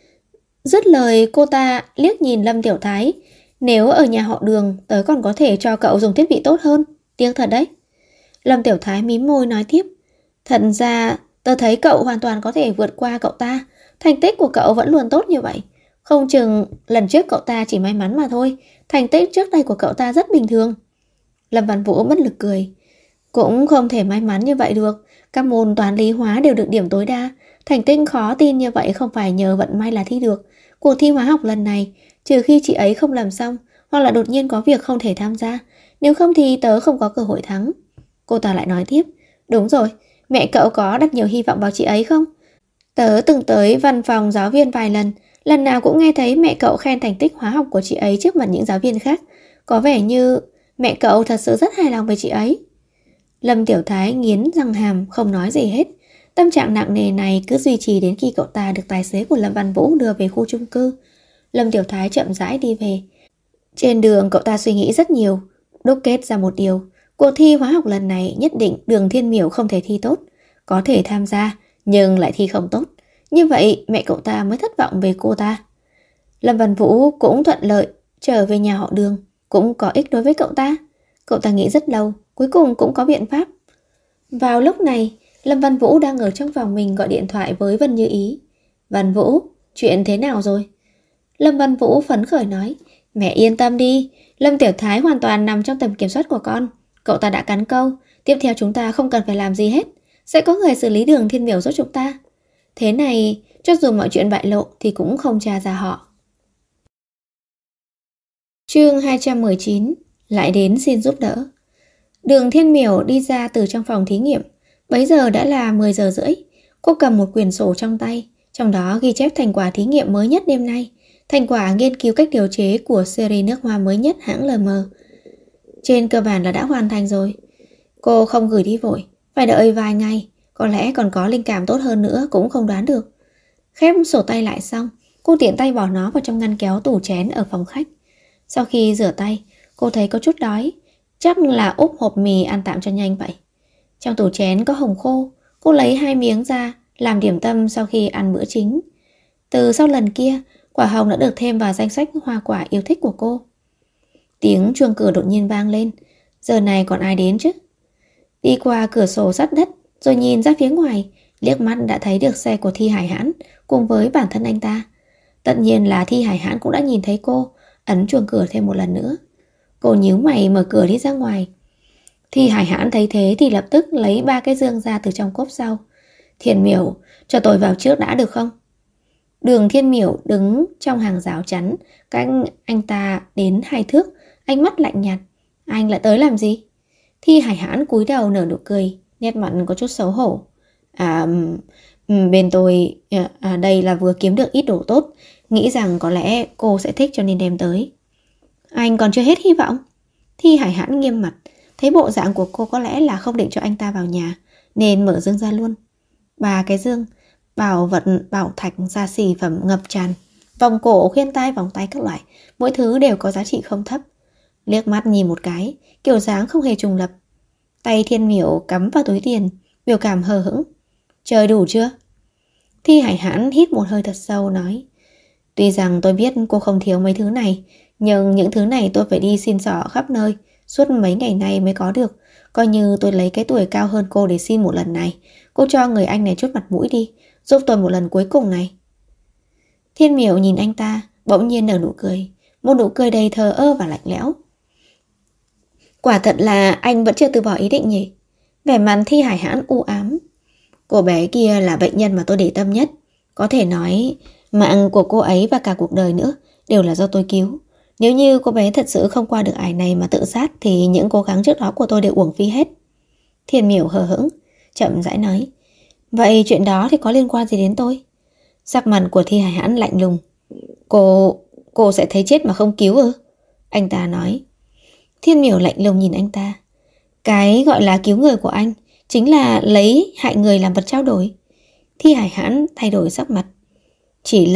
Dứt lời cô ta liếc nhìn Lâm Tiểu Thái. Nếu ở nhà họ Đường, tớ còn có thể cho cậu dùng thiết bị tốt hơn. Tiếc thật đấy. Lâm Tiểu Thái mím môi nói tiếp. Thật ra tớ thấy cậu hoàn toàn có thể vượt qua cậu ta. Thành tích của cậu vẫn luôn tốt như vậy. Không chừng lần trước cậu ta chỉ may mắn mà thôi. Thành tích trước đây của cậu ta rất bình thường. Lâm Văn Vũ bất lực cười. Cũng không thể may mắn như vậy được. Các môn toán lý hóa đều được điểm tối đa. Thành tích khó tin như vậy không phải nhờ vận may là thi được. Cuộc thi hóa học lần này, trừ khi chị ấy không làm xong, hoặc là đột nhiên có việc không thể tham gia, nếu không thì tớ không có cơ hội thắng. Cô ta lại nói tiếp. Đúng rồi, mẹ cậu có đặt nhiều hy vọng vào chị ấy không? Tớ từng tới văn phòng giáo viên vài lần, lần nào cũng nghe thấy mẹ cậu khen thành tích hóa học của chị ấy trước mặt những giáo viên khác. Có vẻ như mẹ cậu thật sự rất hài lòng với chị ấy. Lâm Tiểu Thái nghiến răng hàm không nói gì hết. Tâm trạng nặng nề này cứ duy trì đến khi cậu ta được tài xế của Lâm Văn Vũ đưa về khu chung cư. Lâm Tiểu Thái chậm rãi đi về. Trên đường cậu ta suy nghĩ rất nhiều, đúc kết ra một điều. Cuộc thi hóa học lần này nhất định Đường Thiên Miểu không thể thi tốt. Có thể tham gia, nhưng lại thi không tốt. Như vậy mẹ cậu ta mới thất vọng về cô ta. Lâm Văn Vũ cũng thuận lợi trở về nhà họ Đường, cũng có ích đối với cậu ta. Cậu ta nghĩ rất lâu, cuối cùng cũng có biện pháp. Vào lúc này, Lâm Văn Vũ đang ở trong phòng mình gọi điện thoại với Vân Như Ý. Văn Vũ, chuyện thế nào rồi? Lâm Văn Vũ phấn khởi nói, mẹ yên tâm đi, Lâm Tiểu Thái hoàn toàn nằm trong tầm kiểm soát của con. Cậu ta đã cắn câu, tiếp theo chúng ta không cần phải làm gì hết. Sẽ có người xử lý Đường Thiên Miểu giúp chúng ta. Thế này, cho dù mọi chuyện bại lộ thì cũng không tra ra họ. Chương 219, lại đến xin giúp đỡ. Đường Thiên Miểu đi ra từ trong phòng thí nghiệm. Bấy giờ đã là 10 giờ rưỡi. Cô cầm một quyển sổ trong tay, trong đó ghi chép thành quả thí nghiệm mới nhất đêm nay. Thành quả nghiên cứu cách điều chế của series nước hoa mới nhất hãng LM. Trên cơ bản là đã hoàn thành rồi. Cô không gửi đi vội, phải đợi vài ngày. Có lẽ còn có linh cảm tốt hơn nữa cũng không đoán được. Khép sổ tay lại xong, cô tiện tay bỏ nó vào trong ngăn kéo tủ chén ở phòng khách. Sau khi rửa tay, cô thấy có chút đói. Chắc là úp hộp mì ăn tạm cho nhanh vậy. Trong tủ chén có hồng khô. Cô lấy 2 miếng ra làm điểm tâm sau khi ăn bữa chính. Từ sau lần kia, quả hồng đã được thêm vào danh sách hoa quả yêu thích của cô. Tiếng chuông cửa đột nhiên vang lên. Giờ này còn ai đến chứ? Đi qua cửa sổ sát đất, rồi nhìn ra phía ngoài, liếc mắt đã thấy được xe của Thi Hải Hãn cùng với bản thân anh ta. Tất nhiên là Thi Hải Hãn cũng đã nhìn thấy cô, ấn chuông cửa thêm một lần nữa. Cô nhíu mày mở cửa đi ra ngoài. Thi Hải Hãn thấy thế thì lập tức lấy 3 cái dương ra từ trong cốp sau. Thiên Miểu, cho tôi vào trước đã được không? Đường Thiên Miểu đứng trong hàng rào chắn, cách anh ta đến 2 thước, ánh mắt lạnh nhạt. Anh lại tới làm gì? Thi Hải Hãn cúi đầu nở nụ cười, nét mặt có chút xấu hổ. Bên tôi đây là vừa kiếm được ít đồ tốt, nghĩ rằng có lẽ cô sẽ thích cho nên đem tới. Anh còn chưa hết hy vọng. Thi Hải Hãn nghiêm mặt, thấy bộ dạng của cô có lẽ là không định cho anh ta vào nhà, nên mở dương ra luôn. 3 cái dương, bảo vật, bảo thạch, gia xỉ phẩm ngập tràn, vòng cổ, khuyên tai, vòng tay các loại, mỗi thứ đều có giá trị không thấp. Liếc mắt nhìn một cái, kiểu dáng không hề trùng lập. Tay Thiên Miểu cắm vào túi tiền, biểu cảm hờ hững. Chơi đủ chưa? Thi Hải Hãn hít một hơi thật sâu nói, tuy rằng tôi biết cô không thiếu mấy thứ này, nhưng những thứ này tôi phải đi xin xỏ khắp nơi, suốt mấy ngày nay mới có được. Coi như tôi lấy cái tuổi cao hơn cô để xin một lần này. Cô cho người anh này chút mặt mũi đi, giúp tôi một lần cuối cùng này. Thiên Miểu nhìn anh ta, bỗng nhiên nở nụ cười, một nụ cười đầy thờ ơ và lạnh lẽo. Quả thật là anh vẫn chưa từ bỏ ý định nhỉ? Vẻ mặt Thi Hải Hãn u ám. Cô bé kia là bệnh nhân mà tôi để tâm nhất. Có thể nói mạng của cô ấy và cả cuộc đời nữa đều là do tôi cứu. Nếu như cô bé thật sự không qua được ải này mà tự sát thì những cố gắng trước đó của tôi đều uổng phí hết. Thiên Miểu hờ hững, chậm rãi nói. Vậy chuyện đó thì có liên quan gì đến tôi? Sắc mặt của Thi Hải Hãn lạnh lùng. Cô sẽ thấy chết mà không cứu ư? Anh ta nói. Thiên Miểu lạnh lùng nhìn anh ta. Cái gọi là cứu người của anh chính là lấy hại người làm vật trao đổi. Thi Hải Hãn thay đổi sắc mặt. Chỉ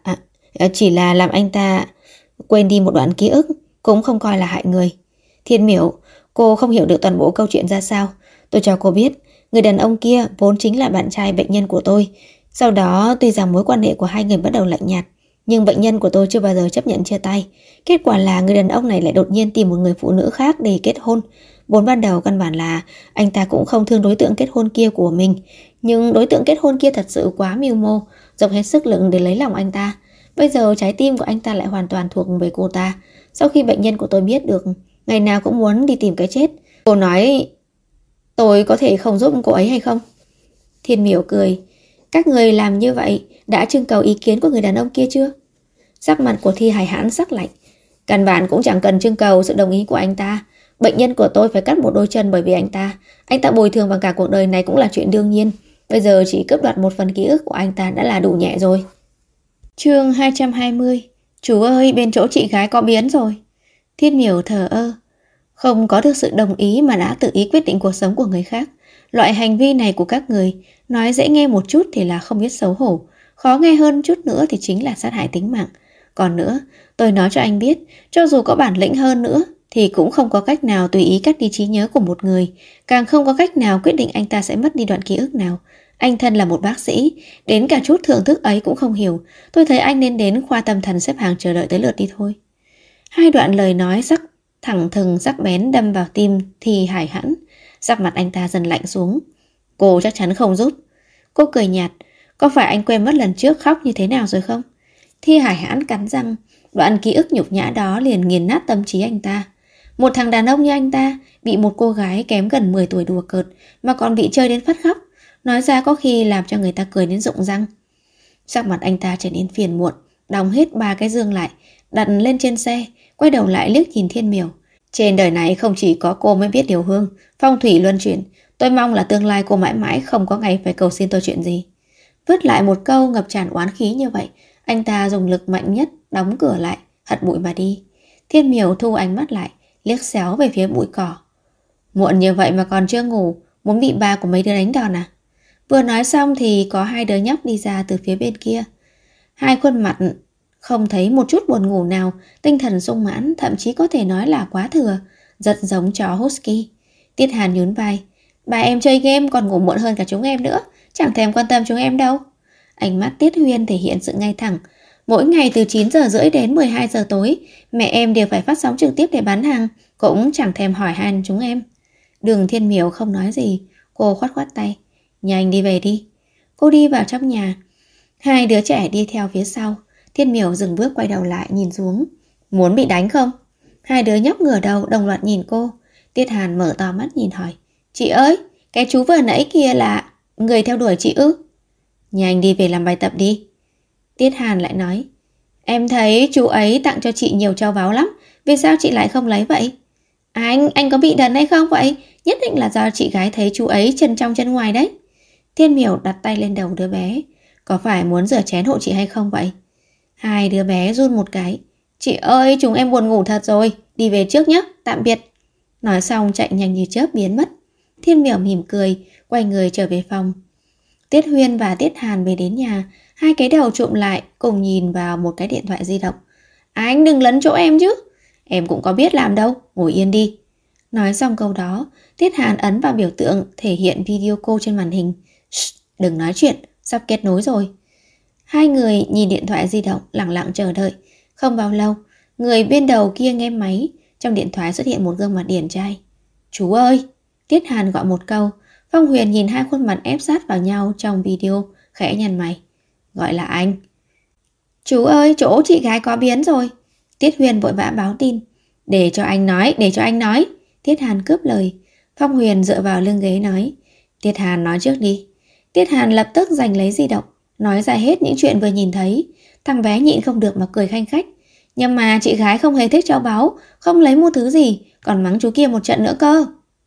là làm anh ta quên đi một đoạn ký ức, cũng không coi là hại người. Thiên Miểu, cô không hiểu được toàn bộ câu chuyện ra sao. Tôi cho cô biết, người đàn ông kia vốn chính là bạn trai bệnh nhân của tôi. Sau đó tuy rằng mối quan hệ của hai người bắt đầu lạnh nhạt, nhưng bệnh nhân của tôi chưa bao giờ chấp nhận chia tay. Kết quả là người đàn ông này lại đột nhiên tìm một người phụ nữ khác để kết hôn. Vốn ban đầu căn bản là anh ta cũng không thương đối tượng kết hôn kia của mình, nhưng đối tượng kết hôn kia thật sự quá mưu mô, dốc hết sức lực để lấy lòng anh ta. Bây giờ trái tim của anh ta lại hoàn toàn thuộc về cô ta. Sau khi bệnh nhân của tôi biết được, ngày nào cũng muốn đi tìm cái chết. Cô nói tôi có thể không giúp cô ấy hay không? Thiên Miểu cười. Các người làm như vậy đã trưng cầu ý kiến của người đàn ông kia chưa? Sắc mặt của Thi Hải Hãn sắc lạnh. Căn bản cũng chẳng cần trưng cầu sự đồng ý của anh ta. Bệnh nhân của tôi phải cắt một đôi chân bởi vì anh ta. Anh ta bồi thường bằng cả cuộc đời này cũng là chuyện đương nhiên. Bây giờ chỉ cướp đoạt một phần ký ức của anh ta đã là đủ nhẹ rồi. Chương 220. Chú ơi, bên chỗ chị gái có biến rồi. Thiên Miểu thờ ơ. Không có được sự đồng ý mà đã tự ý quyết định cuộc sống của người khác. Loại hành vi này của các người, nói dễ nghe một chút thì là không biết xấu hổ, khó nghe hơn chút nữa thì chính là sát hại tính mạng. Còn nữa, tôi nói cho anh biết, cho dù có bản lĩnh hơn nữa thì cũng không có cách nào tùy ý cắt đi trí nhớ của một người, càng không có cách nào quyết định anh ta sẽ mất đi đoạn ký ức nào. Anh thân là một bác sĩ, đến cả chút thưởng thức ấy cũng không hiểu. Tôi thấy anh nên đến khoa tâm thần xếp hàng chờ đợi tới lượt đi thôi. Hai đoạn lời nói sắc thẳng thừng sắc bén đâm vào tim Thi Hải Hãn. Sắc mặt anh ta dần lạnh xuống. Cô chắc chắn không giúp. Cô cười nhạt. Có phải anh quên mất lần trước khóc như thế nào rồi không? Thi Hải Hãn cắn răng. Đoạn ký ức nhục nhã đó liền nghiền nát tâm trí anh ta. Một thằng đàn ông như anh ta bị một cô gái kém gần 10 tuổi đùa cợt mà còn bị chơi đến phát khóc. Nói ra có khi làm cho người ta cười đến rụng răng. Sắc mặt anh ta trở nên phiền muộn, đóng hết 3 cái dương lại, đặt lên trên xe, quay đầu lại liếc nhìn Thiên Miểu. Trên đời này không chỉ có cô mới biết điều hương, phong thủy luân chuyển. Tôi mong là tương lai cô mãi mãi không có ngày phải cầu xin tôi chuyện gì. Vứt lại một câu ngập tràn oán khí như vậy, anh ta dùng lực mạnh nhất đóng cửa lại, hất bụi mà đi. Thiên Miểu thu ánh mắt lại, liếc xéo về phía bụi cỏ. Muộn như vậy mà còn chưa ngủ, muốn bị ba của mấy đứa đánh đòn à? Vừa nói xong thì có 2 đứa nhóc đi ra từ phía bên kia. 2 khuôn mặt không thấy một chút buồn ngủ nào, tinh thần sung mãn, thậm chí có thể nói là quá thừa, rất giống chó husky. Tiết Hàn nhún vai. Bà em chơi game còn ngủ muộn hơn cả chúng em nữa, chẳng thèm quan tâm chúng em đâu. Ánh mắt Tiết Huyên thể hiện sự ngay thẳng. Mỗi ngày từ 9 giờ rưỡi đến 12 giờ tối, mẹ em đều phải phát sóng trực tiếp để bán hàng, cũng chẳng thèm hỏi han chúng em. Đường Thiên Miểu không nói gì, cô khoát khoát tay. Nhanh đi về đi. Cô đi vào trong nhà. 2 đứa trẻ đi theo phía sau. Thiên Miểu dừng bước quay đầu lại nhìn xuống. Muốn bị đánh không? 2 đứa nhóc ngửa đầu đồng loạt nhìn cô. Tiết Hàn mở to mắt nhìn hỏi. Chị ơi, cái chú vừa nãy kia là người theo đuổi chị ư? Nhanh đi về làm bài tập đi. Tiết Hàn lại nói. Em thấy chú ấy tặng cho chị nhiều châu báu lắm, vì sao chị lại không lấy vậy? Anh có bị đần hay không vậy? Nhất định là do chị gái thấy chú ấy chân trong chân ngoài đấy. Thiên Miểu đặt tay lên đầu đứa bé. Có phải muốn rửa chén hộ chị hay không vậy? 2 đứa bé run một cái. Chị ơi, chúng em buồn ngủ thật rồi, đi về trước nhé, tạm biệt. Nói xong chạy nhanh như chớp biến mất. Thiên Miểu mỉm cười, quay người trở về phòng. Tiết Huyên và Tiết Hàn về đến nhà, 2 cái đầu trụm lại cùng nhìn vào một cái điện thoại di động. Anh đừng lấn chỗ em chứ. Em cũng có biết làm đâu, ngồi yên đi. Nói xong câu đó, Tiết Hàn ấn vào biểu tượng thể hiện video call trên màn hình. Đừng nói chuyện, sắp kết nối rồi. 2 người nhìn điện thoại di động lặng lặng chờ đợi. Không bao lâu, người bên đầu kia nghe máy. Trong điện thoại xuất hiện một gương mặt điển trai. Chú ơi! Tiết Hàn gọi một câu. Phong Huyền nhìn 2 khuôn mặt ép sát vào nhau trong video, khẽ nhăn mày. Gọi là anh. Chú ơi, chỗ chị gái có biến rồi. Tiết Huyền vội vã báo tin. Để cho anh nói. Tiết Hàn cướp lời. Phong Huyền dựa vào lưng ghế nói. Tiết Hàn nói trước đi. Tiết Hàn lập tức giành lấy di động, nói ra hết những chuyện vừa nhìn thấy. Thằng bé nhịn không được mà cười khanh khách. Nhưng mà chị gái không hề thích cháu báu, không lấy một thứ gì, còn mắng chú kia một trận nữa cơ.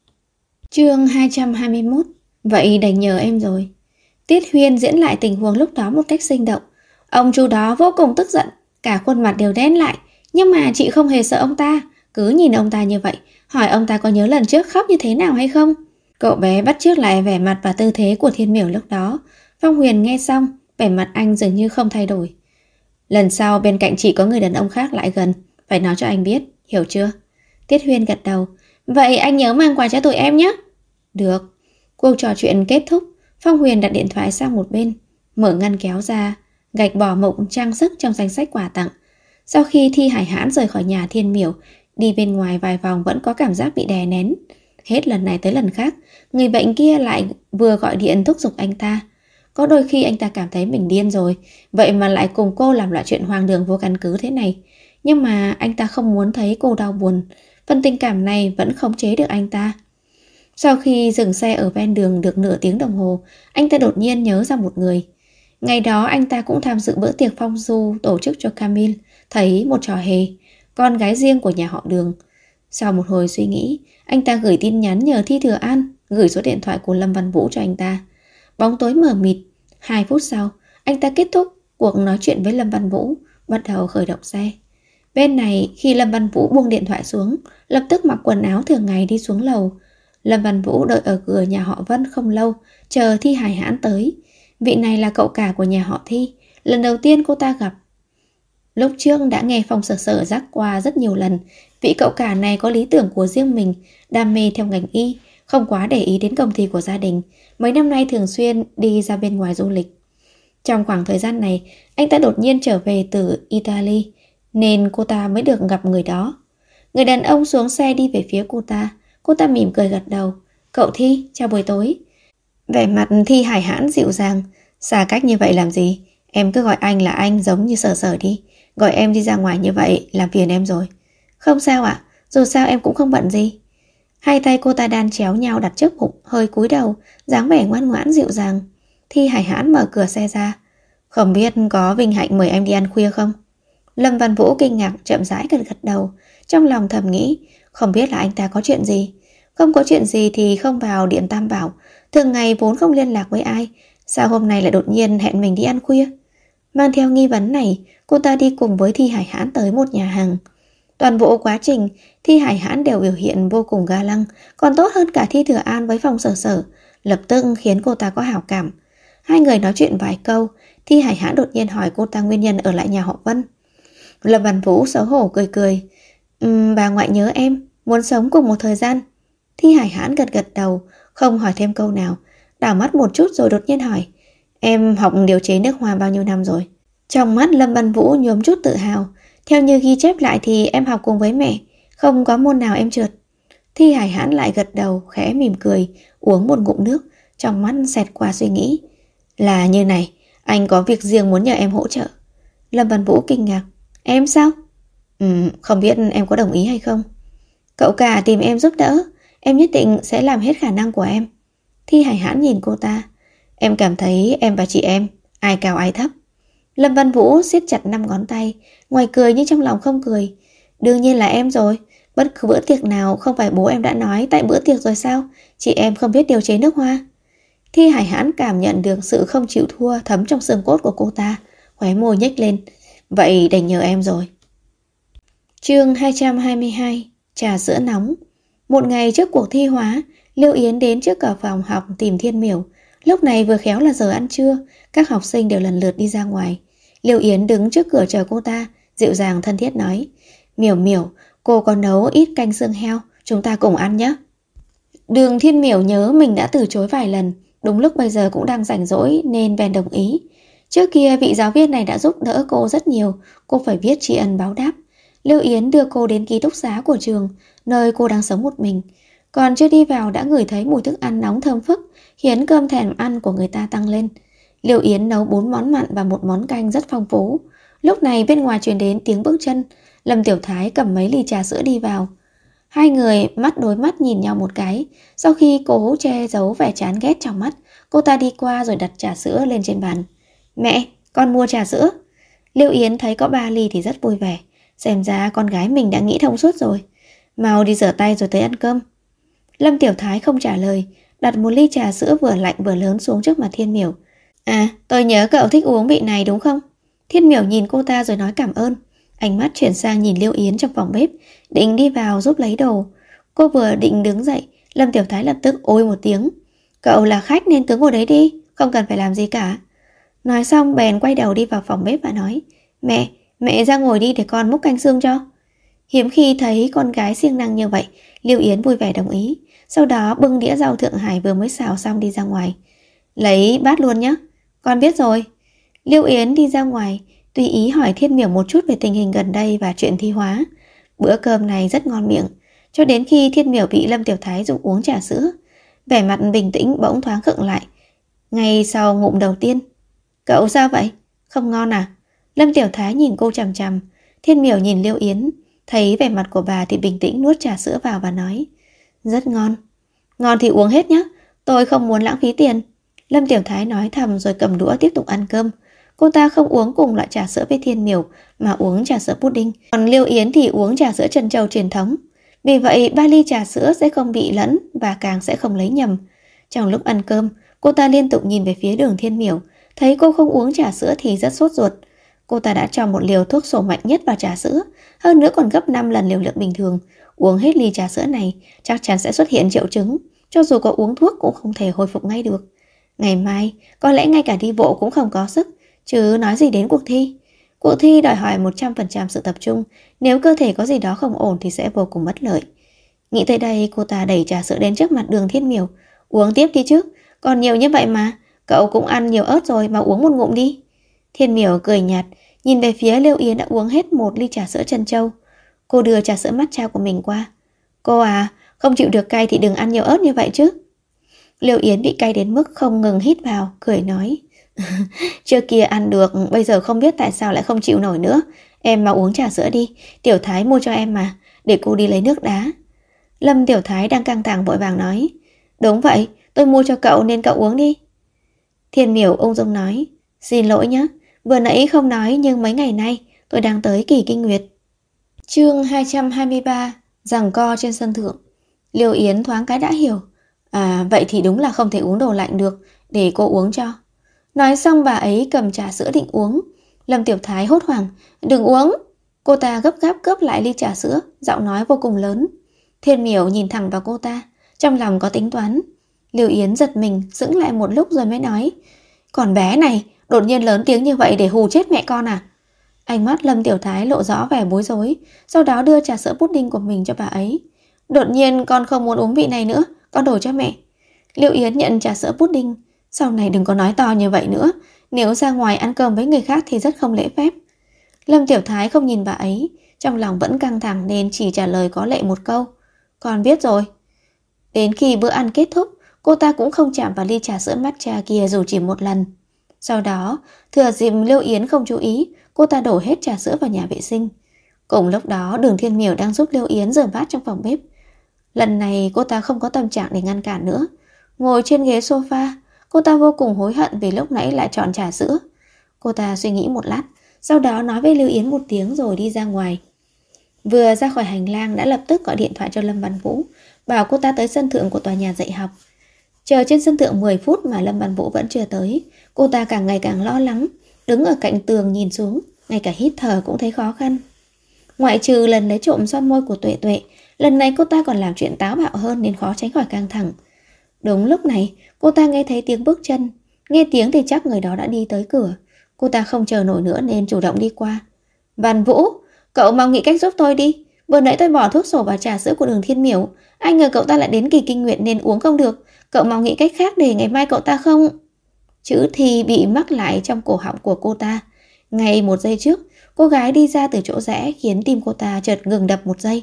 Chương 221. Vậy đành nhờ em rồi. Tiết Huyên diễn lại tình huống lúc đó một cách sinh động. Ông chú đó vô cùng tức giận, cả khuôn mặt đều đen lại. Nhưng mà chị không hề sợ ông ta, cứ nhìn ông ta như vậy, hỏi ông ta có nhớ lần trước khóc như thế nào hay không. Cậu bé bắt chước lại vẻ mặt và tư thế của Thiên Miểu lúc đó. Phong Huyền nghe xong, vẻ mặt anh dường như không thay đổi. Lần sau bên cạnh chị có người đàn ông khác lại gần, phải nói cho anh biết, hiểu chưa? Tiết Huyên gật đầu. Vậy anh nhớ mang quà cho tụi em nhé. Được. Cuộc trò chuyện kết thúc. Phong Huyền đặt điện thoại sang một bên, mở ngăn kéo ra, gạch bỏ mộc trang sức trong danh sách quà tặng. Sau khi Thi Hải Hãn rời khỏi nhà Thiên Miểu, đi bên ngoài vài vòng vẫn có cảm giác bị đè nén. Hết lần này tới lần khác, người bệnh kia lại vừa gọi điện thúc giục anh ta. Có đôi khi anh ta cảm thấy mình điên rồi, vậy mà lại cùng cô làm loại chuyện hoang đường vô căn cứ thế này. Nhưng mà anh ta không muốn thấy cô đau buồn. Phần tình cảm này vẫn khống chế được anh ta. Sau khi dừng xe ở ven đường được nửa tiếng đồng hồ, anh ta đột nhiên nhớ ra một người. Ngày đó anh ta cũng tham dự bữa tiệc phong du tổ chức cho Camille, thấy một trò hề, con gái riêng của nhà họ Đường. Sau một hồi suy nghĩ, anh ta gửi tin nhắn nhờ Thi Thừa An gửi số điện thoại của Lâm Văn Vũ cho anh ta. Bóng tối mờ mịt. 2 phút sau, anh ta kết thúc cuộc nói chuyện với Lâm Văn Vũ, bắt đầu khởi động xe. Bên này, khi Lâm Văn Vũ buông điện thoại xuống, lập tức mặc quần áo thường ngày đi xuống lầu. Lâm Văn Vũ đợi ở cửa nhà họ Vân không lâu, chờ Thi Hải Hãn tới. Vị này là cậu cả của nhà họ Thi, lần đầu tiên cô ta gặp. Lúc trước đã nghe Phong Sở Sở nhắc qua rất nhiều lần, vị cậu cả này có lý tưởng của riêng mình, đam mê theo ngành y, không quá để ý đến công ty của gia đình. Mấy năm nay thường xuyên đi ra bên ngoài du lịch. Trong khoảng thời gian này, anh ta đột nhiên trở về từ Italy, nên cô ta mới được gặp người đó. Người đàn ông xuống xe đi về phía cô ta mỉm cười gật đầu. Cậu Thi, chào buổi tối. Vẻ mặt Thi Hải Hãn dịu dàng. Xa cách như vậy làm gì? Em cứ gọi anh là anh giống như Sở Sở đi. Gọi em đi ra ngoài như vậy làm phiền em rồi. Không sao ạ, dù sao em cũng không bận gì. Hai tay cô ta đan chéo nhau đặt trước bụng, hơi cúi đầu, dáng vẻ ngoan ngoãn dịu dàng. Thi Hải Hãn mở cửa xe ra. Không biết có vinh hạnh mời em đi ăn khuya không? Lâm Văn Vũ kinh ngạc chậm rãi gật gật đầu, trong lòng thầm nghĩ, không biết là anh ta có chuyện gì. Không có chuyện gì thì không vào Điện Tam Bảo, thường ngày vốn không liên lạc với ai, sao hôm nay lại đột nhiên hẹn mình đi ăn khuya? Mang theo nghi vấn này, cô ta đi cùng với Thi Hải Hãn tới một nhà hàng. Toàn bộ quá trình, Thi Hải Hãn đều biểu hiện vô cùng ga lăng, còn tốt hơn cả Thi Thừa An với Phong Sở Sở, lập tức khiến cô ta có hảo cảm. Hai người nói chuyện vài câu, Thi Hải Hãn đột nhiên hỏi cô ta nguyên nhân ở lại nhà họ Vân. Lâm Văn Vũ xấu hổ cười cười. Bà ngoại nhớ em, muốn sống cùng một thời gian. Thi Hải Hãn gật gật đầu, không hỏi thêm câu nào, đảo mắt một chút rồi đột nhiên hỏi. Em học điều chế nước hoa bao nhiêu năm rồi? Trong mắt Lâm Văn Vũ nhuốm chút tự hào. Theo như ghi chép lại thì em học cùng với mẹ, không có môn nào em trượt. Thi Hải Hãn lại gật đầu, khẽ mỉm cười, uống một ngụm nước, trong mắt xẹt qua suy nghĩ. Là như này, anh có việc riêng muốn nhờ em hỗ trợ. Lâm Văn Vũ kinh ngạc. Em sao? Không biết em có đồng ý hay không? Cậu cả tìm em giúp đỡ, em nhất định sẽ làm hết khả năng của em. Thi Hải Hãn nhìn cô ta. Em cảm thấy em và chị em, ai cao ai thấp? Lâm Văn Vũ siết chặt 5 ngón tay, ngoài cười nhưng trong lòng không cười. Đương nhiên là em rồi, bất cứ bữa tiệc nào không phải bố em đã nói tại bữa tiệc rồi sao? Chị em không biết điều chế nước hoa. Thi Hải Hãn cảm nhận được sự không chịu thua thấm trong xương cốt của cô ta, khóe môi nhếch lên. Vậy đành nhờ em rồi. Chương 222, trà sữa nóng. Một ngày trước cuộc thi hóa, Liêu Yến đến trước cửa phòng học tìm Thiên Miểu. Lúc này vừa khéo là giờ ăn trưa, các học sinh đều lần lượt đi ra ngoài. Liêu Yến đứng trước cửa chờ cô ta, dịu dàng thân thiết nói. Miểu Miểu, cô có nấu ít canh xương heo, chúng ta cùng ăn nhé. Đường Thiên Miểu nhớ mình đã từ chối vài lần, đúng lúc bây giờ cũng đang rảnh rỗi nên bèn đồng ý. Trước kia vị giáo viên này đã giúp đỡ cô rất nhiều, cô phải viết tri ân báo đáp. Liêu Yến đưa cô đến ký túc xá của trường, nơi cô đang sống một mình. Còn chưa đi vào đã ngửi thấy mùi thức ăn nóng thơm phức, khiến cơm thèm ăn của người ta tăng lên. Liêu Yến nấu 4 món mặn và 1 món canh rất phong phú. Lúc này bên ngoài truyền đến tiếng bước chân, Lâm Tiểu Thái cầm mấy ly trà sữa đi vào. Hai người mắt đối mắt nhìn nhau một cái, sau khi cố che giấu vẻ chán ghét trong mắt, cô ta đi qua rồi đặt trà sữa lên trên bàn. Mẹ, con mua trà sữa. Liêu Yến thấy có 3 ly thì rất vui vẻ, xem ra con gái mình đã nghĩ thông suốt rồi. Mau đi rửa tay rồi tới ăn cơm. Lâm Tiểu Thái không trả lời, đặt một ly trà sữa vừa lạnh vừa lớn xuống trước mặt Thiên Miểu. À, tôi nhớ cậu thích uống vị này đúng không? Thiên Miểu nhìn cô ta rồi nói cảm ơn. Ánh mắt chuyển sang nhìn Liêu Yến trong phòng bếp, định đi vào giúp lấy đồ. Cô vừa định đứng dậy, Lâm Tiểu Thái lập tức ôi một tiếng. Cậu là khách nên cứ ngồi đấy đi, không cần phải làm gì cả. Nói xong bèn quay đầu đi vào phòng bếp và nói. Mẹ ra ngồi đi để con múc canh xương cho. Hiếm khi thấy con gái siêng năng như vậy, Liêu Yến vui vẻ đồng ý. Sau đó bưng đĩa rau Thượng Hải vừa mới xào xong đi ra ngoài. Lấy bát luôn nhé. Con biết rồi. Liêu Yến đi ra ngoài, tùy ý hỏi Thiên Miểu một chút về tình hình gần đây và chuyện thi hóa. Bữa cơm này rất ngon miệng, cho đến khi Thiên Miểu bị Lâm Tiểu Thái dùng uống trà sữa. Vẻ mặt bình tĩnh bỗng thoáng khựng lại. Ngay sau ngụm đầu tiên. Cậu sao vậy? Không ngon à? Lâm Tiểu Thái nhìn cô chằm chằm. Thiên Miểu nhìn Liêu Yến, thấy vẻ mặt của bà thì bình tĩnh nuốt trà sữa vào và nói. Rất ngon. Ngon thì uống hết nhé, tôi không muốn lãng phí tiền. Lâm Tiểu Thái nói thầm rồi cầm đũa tiếp tục ăn cơm. Cô ta không uống cùng loại trà sữa với Thiên Miểu mà uống trà sữa pudding. Còn Liêu Yến thì uống trà sữa trân châu truyền thống. Vì vậy 3 ly trà sữa sẽ không bị lẫn và càng sẽ không lấy nhầm. Trong lúc ăn cơm, cô ta liên tục nhìn về phía Đường Thiên Miểu. Thấy cô không uống trà sữa thì rất sốt ruột. Cô ta đã cho một liều thuốc sổ mạnh nhất vào trà sữa, hơn nữa còn gấp 5 lần liều lượng bình thường. Uống hết ly trà sữa này chắc chắn sẽ xuất hiện triệu chứng, cho dù có uống thuốc cũng không thể hồi phục ngay được. Ngày mai có lẽ ngay cả đi bộ cũng không có sức, chứ nói gì đến cuộc thi. Cuộc thi đòi hỏi 100% sự tập trung, nếu cơ thể có gì đó không ổn thì sẽ vô cùng bất lợi. Nghĩ tới đây, cô ta đẩy trà sữa đến trước mặt Đường Thiên Miểu. Uống tiếp đi chứ, còn nhiều như vậy mà, cậu cũng ăn nhiều ớt rồi mà uống một ngụm đi. Thiên Miểu cười nhạt, nhìn về phía Liêu Yến đã uống hết 1 ly trà sữa trân châu. Cô đưa trà sữa matcha của mình qua. Cô à, không chịu được cay thì đừng ăn nhiều ớt như vậy chứ. Liêu Yến bị cay đến mức không ngừng hít vào, cười nói. Trước kia ăn được, bây giờ không biết tại sao lại không chịu nổi nữa. Em mau uống trà sữa đi, Tiểu Thái mua cho em mà, để cô đi lấy nước đá. Lâm Tiểu Thái đang căng thẳng vội vàng nói. Đúng vậy, tôi mua cho cậu nên cậu uống đi. Thiên Miểu ung dung nói. Xin lỗi nhé, vừa nãy không nói nhưng mấy ngày nay tôi đang tới kỳ kinh nguyệt. Chương 223, giằng co trên sân thượng. Liêu Yến thoáng cái đã hiểu. À, vậy thì đúng là không thể uống đồ lạnh được, để cô uống cho. Nói xong bà ấy cầm trà sữa định uống. Lâm Tiểu Thái hốt hoảng. Đừng uống. Cô ta gấp gáp cướp lại ly trà sữa, giọng nói vô cùng lớn. Thiên Miểu nhìn thẳng vào cô ta, trong lòng có tính toán. Liêu Yến giật mình, sững lại một lúc rồi mới nói. Còn bé này, đột nhiên lớn tiếng như vậy để hù chết mẹ con à? Ánh mắt Lâm Tiểu Thái lộ rõ vẻ bối rối, sau đó đưa trà sữa pudding của mình cho bà ấy. Đột nhiên con không muốn uống vị này nữa, con đổi cho mẹ. Liêu Yến nhận trà sữa pudding. Sau này đừng có nói to như vậy nữa, nếu ra ngoài ăn cơm với người khác thì rất không lễ phép. Lâm Tiểu Thái không nhìn bà ấy, trong lòng vẫn căng thẳng nên chỉ trả lời có lệ một câu. Con biết rồi. Đến khi bữa ăn kết thúc, cô ta cũng không chạm vào ly trà sữa matcha kia dù chỉ một lần. Sau đó, thừa dịp Liêu Yến không chú ý, cô ta đổ hết trà sữa vào nhà vệ sinh. Cùng lúc đó, Đường Thiên Miểu đang giúp Liêu Yến rửa bát trong phòng bếp. Lần này cô ta không có tâm trạng để ngăn cản nữa. Ngồi trên ghế sofa, cô ta vô cùng hối hận vì lúc nãy lại chọn trà sữa. Cô ta suy nghĩ một lát, sau đó nói với Liêu Yến một tiếng rồi đi ra ngoài. Vừa ra khỏi hành lang đã lập tức gọi điện thoại cho Lâm Văn Vũ, bảo cô ta tới sân thượng của tòa nhà dạy học. Chờ trên sân thượng 10 phút mà Lâm Văn Vũ vẫn chưa tới, cô ta càng ngày càng lo lắng, đứng ở cạnh tường nhìn xuống, ngay cả hít thở cũng thấy khó khăn. Ngoại trừ lần lấy trộm son môi của Tuệ Tuệ, lần này cô ta còn làm chuyện táo bạo hơn nên khó tránh khỏi căng thẳng. Đúng lúc này, cô ta nghe thấy tiếng bước chân, nghe tiếng thì chắc người đó đã đi tới cửa. Cô ta không chờ nổi nữa nên chủ động đi qua. Văn Vũ, cậu mau nghĩ cách giúp tôi đi. Vừa nãy tôi bỏ thuốc sổ vào trà sữa của Đường Thiên Miểu, ai ngờ cậu ta lại đến kỳ kinh nguyệt nên uống không được. Cậu mau nghĩ cách khác để ngày mai cậu ta không... Chữ thì bị mắc lại trong cổ họng của cô ta. Ngay một giây trước, cô gái đi ra từ chỗ rẽ khiến tim cô ta chợt ngừng đập một giây.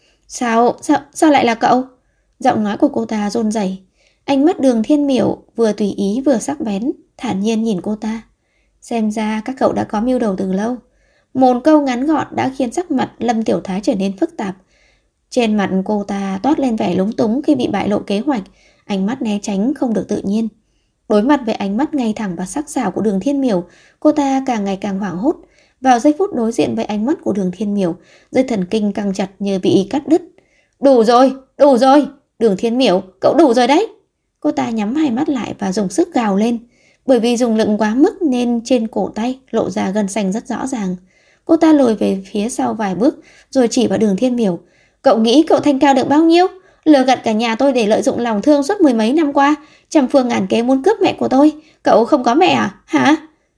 Sao lại là cậu? Giọng nói của cô ta run rẩy. Ánh mắt Đường Thiên Miểu vừa tùy ý vừa sắc bén, thản nhiên nhìn cô ta. Xem ra các cậu đã có mưu đồ từ lâu. Một câu ngắn gọn đã khiến sắc mặt Lâm Tiểu Thái trở nên phức tạp. Trên mặt cô ta toát lên vẻ lúng túng khi bị bại lộ kế hoạch, ánh mắt né tránh không được tự nhiên. Đối mặt với ánh mắt ngay thẳng và sắc sảo của Đường Thiên Miểu, cô ta càng ngày càng hoảng hốt. Vào giây phút đối diện với ánh mắt của Đường Thiên Miểu, dây thần kinh căng chặt như bị cắt đứt. Đủ rồi, Đường Thiên Miểu, cậu đủ rồi đấy. Cô ta nhắm hai mắt lại và dùng sức gào lên. Bởi vì dùng lực quá mức nên trên cổ tay lộ ra gân xanh rất rõ ràng. Cô ta lùi về phía sau vài bước rồi chỉ vào Đường Thiên Miểu. Cậu nghĩ cậu thanh cao được bao nhiêu? Lừa gạt cả nhà tôi để lợi dụng lòng thương suốt mười mấy năm qua, trăm phương ngàn kế muốn cướp mẹ của tôi. Cậu không có mẹ à? Hả?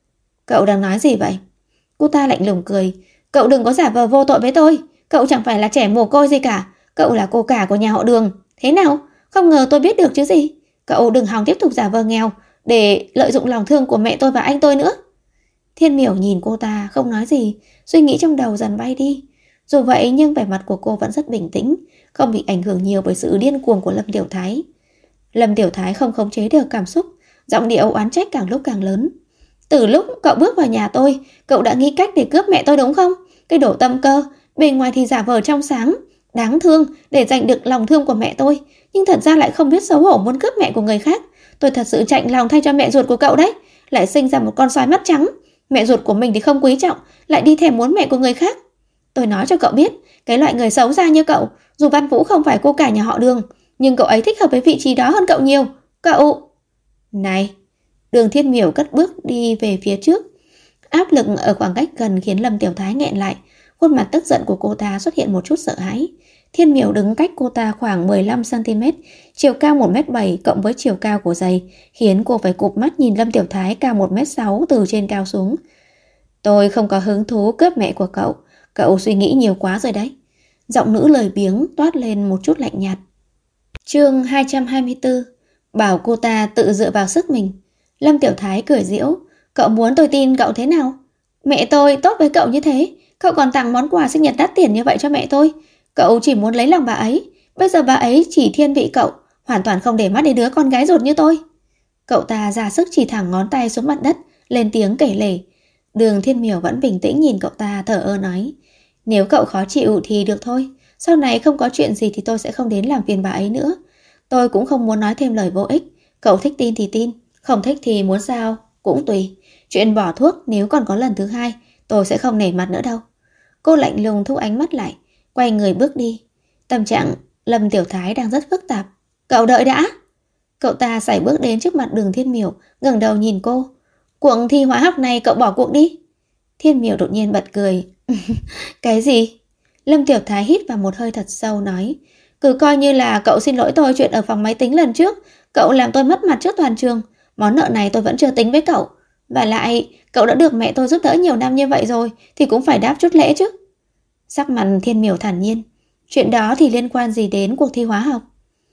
Cậu đang nói gì vậy? Cô ta lạnh lùng cười. Cậu đừng có giả vờ vô tội với tôi. Cậu chẳng phải là trẻ mồ côi gì cả. Cậu là cô cả của nhà họ Đường. Thế nào? Không ngờ tôi biết được chứ gì. Cậu đừng hòng tiếp tục giả vờ nghèo để lợi dụng lòng thương của mẹ tôi và anh tôi nữa. Thiên Miểu nhìn cô ta không nói gì, suy nghĩ trong đầu dần bay đi. Dù vậy nhưng vẻ mặt của cô vẫn rất bình tĩnh, không bị ảnh hưởng nhiều bởi sự điên cuồng của Lâm Tiểu Thái. Lâm Tiểu Thái không khống chế được cảm xúc, giọng điệu oán trách càng lúc càng lớn. Từ lúc cậu bước vào nhà tôi, cậu đã nghĩ cách để cướp mẹ tôi đúng không? Cái đồ tâm cơ, bề ngoài thì giả vờ trong sáng, đáng thương để giành được lòng thương của mẹ tôi, nhưng thật ra lại không biết xấu hổ muốn cướp mẹ của người khác. Tôi thật sự chạnh lòng thay cho mẹ ruột của cậu đấy, lại sinh ra một con sói mắt trắng. Mẹ ruột của mình thì không quý trọng, lại đi thèm muốn mẹ của người khác. Tôi nói cho cậu biết, cái loại người xấu xa như cậu, dù Văn Vũ không phải cô cả nhà họ Đường, nhưng cậu ấy thích hợp với vị trí đó hơn cậu nhiều. Cậu... Này... Đường Thiên Miểu cất bước đi về phía trước. Áp lực ở khoảng cách gần khiến Lâm Tiểu Thái nghẹn lại. Khuôn mặt tức giận của cô ta xuất hiện một chút sợ hãi. Thiên Miểu đứng cách cô ta khoảng 15cm, chiều cao 1m7 cộng với chiều cao của giày, khiến cô phải cụp mắt nhìn Lâm Tiểu Thái cao 1m6 từ trên cao xuống. Tôi không có hứng thú cướp mẹ của cậu, cậu suy nghĩ nhiều quá rồi đấy. Giọng nữ lời biếng toát lên một chút lạnh nhạt. Chương 224. Bảo cô ta tự dựa vào sức mình. Lâm Tiểu Thái cười giễu. Cậu muốn tôi tin cậu thế nào? Mẹ tôi tốt với cậu như thế, cậu còn tặng món quà sinh nhật đắt tiền như vậy cho mẹ tôi. Cậu chỉ muốn lấy lòng bà ấy. Bây giờ bà ấy chỉ thiên vị cậu, hoàn toàn không để mắt đến đứa con gái ruột như tôi. Cậu ta ra sức chỉ thẳng ngón tay xuống mặt đất, lên tiếng kể lể. Đường Thiên Miểu vẫn bình tĩnh nhìn cậu ta, thở ơ nói: Nếu cậu khó chịu thì được thôi, sau này không có chuyện gì thì tôi sẽ không đến làm phiền bà ấy nữa. Tôi cũng không muốn nói thêm lời vô ích. Cậu thích tin thì tin, không thích thì muốn sao cũng tùy. Chuyện bỏ thuốc nếu còn có lần thứ hai, tôi sẽ không nể mặt nữa đâu. Cô lạnh lùng thu ánh mắt lại, quay người bước đi. Tâm trạng Lâm Tiểu Thái đang rất phức tạp. Cậu đợi đã. Cậu ta sải bước đến trước mặt Đường Thiên Miểu, ngẩng đầu nhìn cô. Cuộc thi hóa học này cậu bỏ cuộc đi. Thiên Miểu đột nhiên bật cười. Cái gì? Lâm Tiểu Thái hít vào một hơi thật sâu nói: Cứ coi như là cậu xin lỗi tôi chuyện ở phòng máy tính lần trước. Cậu làm tôi mất mặt trước toàn trường. Món nợ này tôi vẫn chưa tính với cậu. Và lại, cậu đã được mẹ tôi giúp đỡ nhiều năm như vậy rồi thì cũng phải đáp chút lễ chứ. Sắc mặt Thiên Miểu thản nhiên. Chuyện đó thì liên quan gì đến cuộc thi hóa học?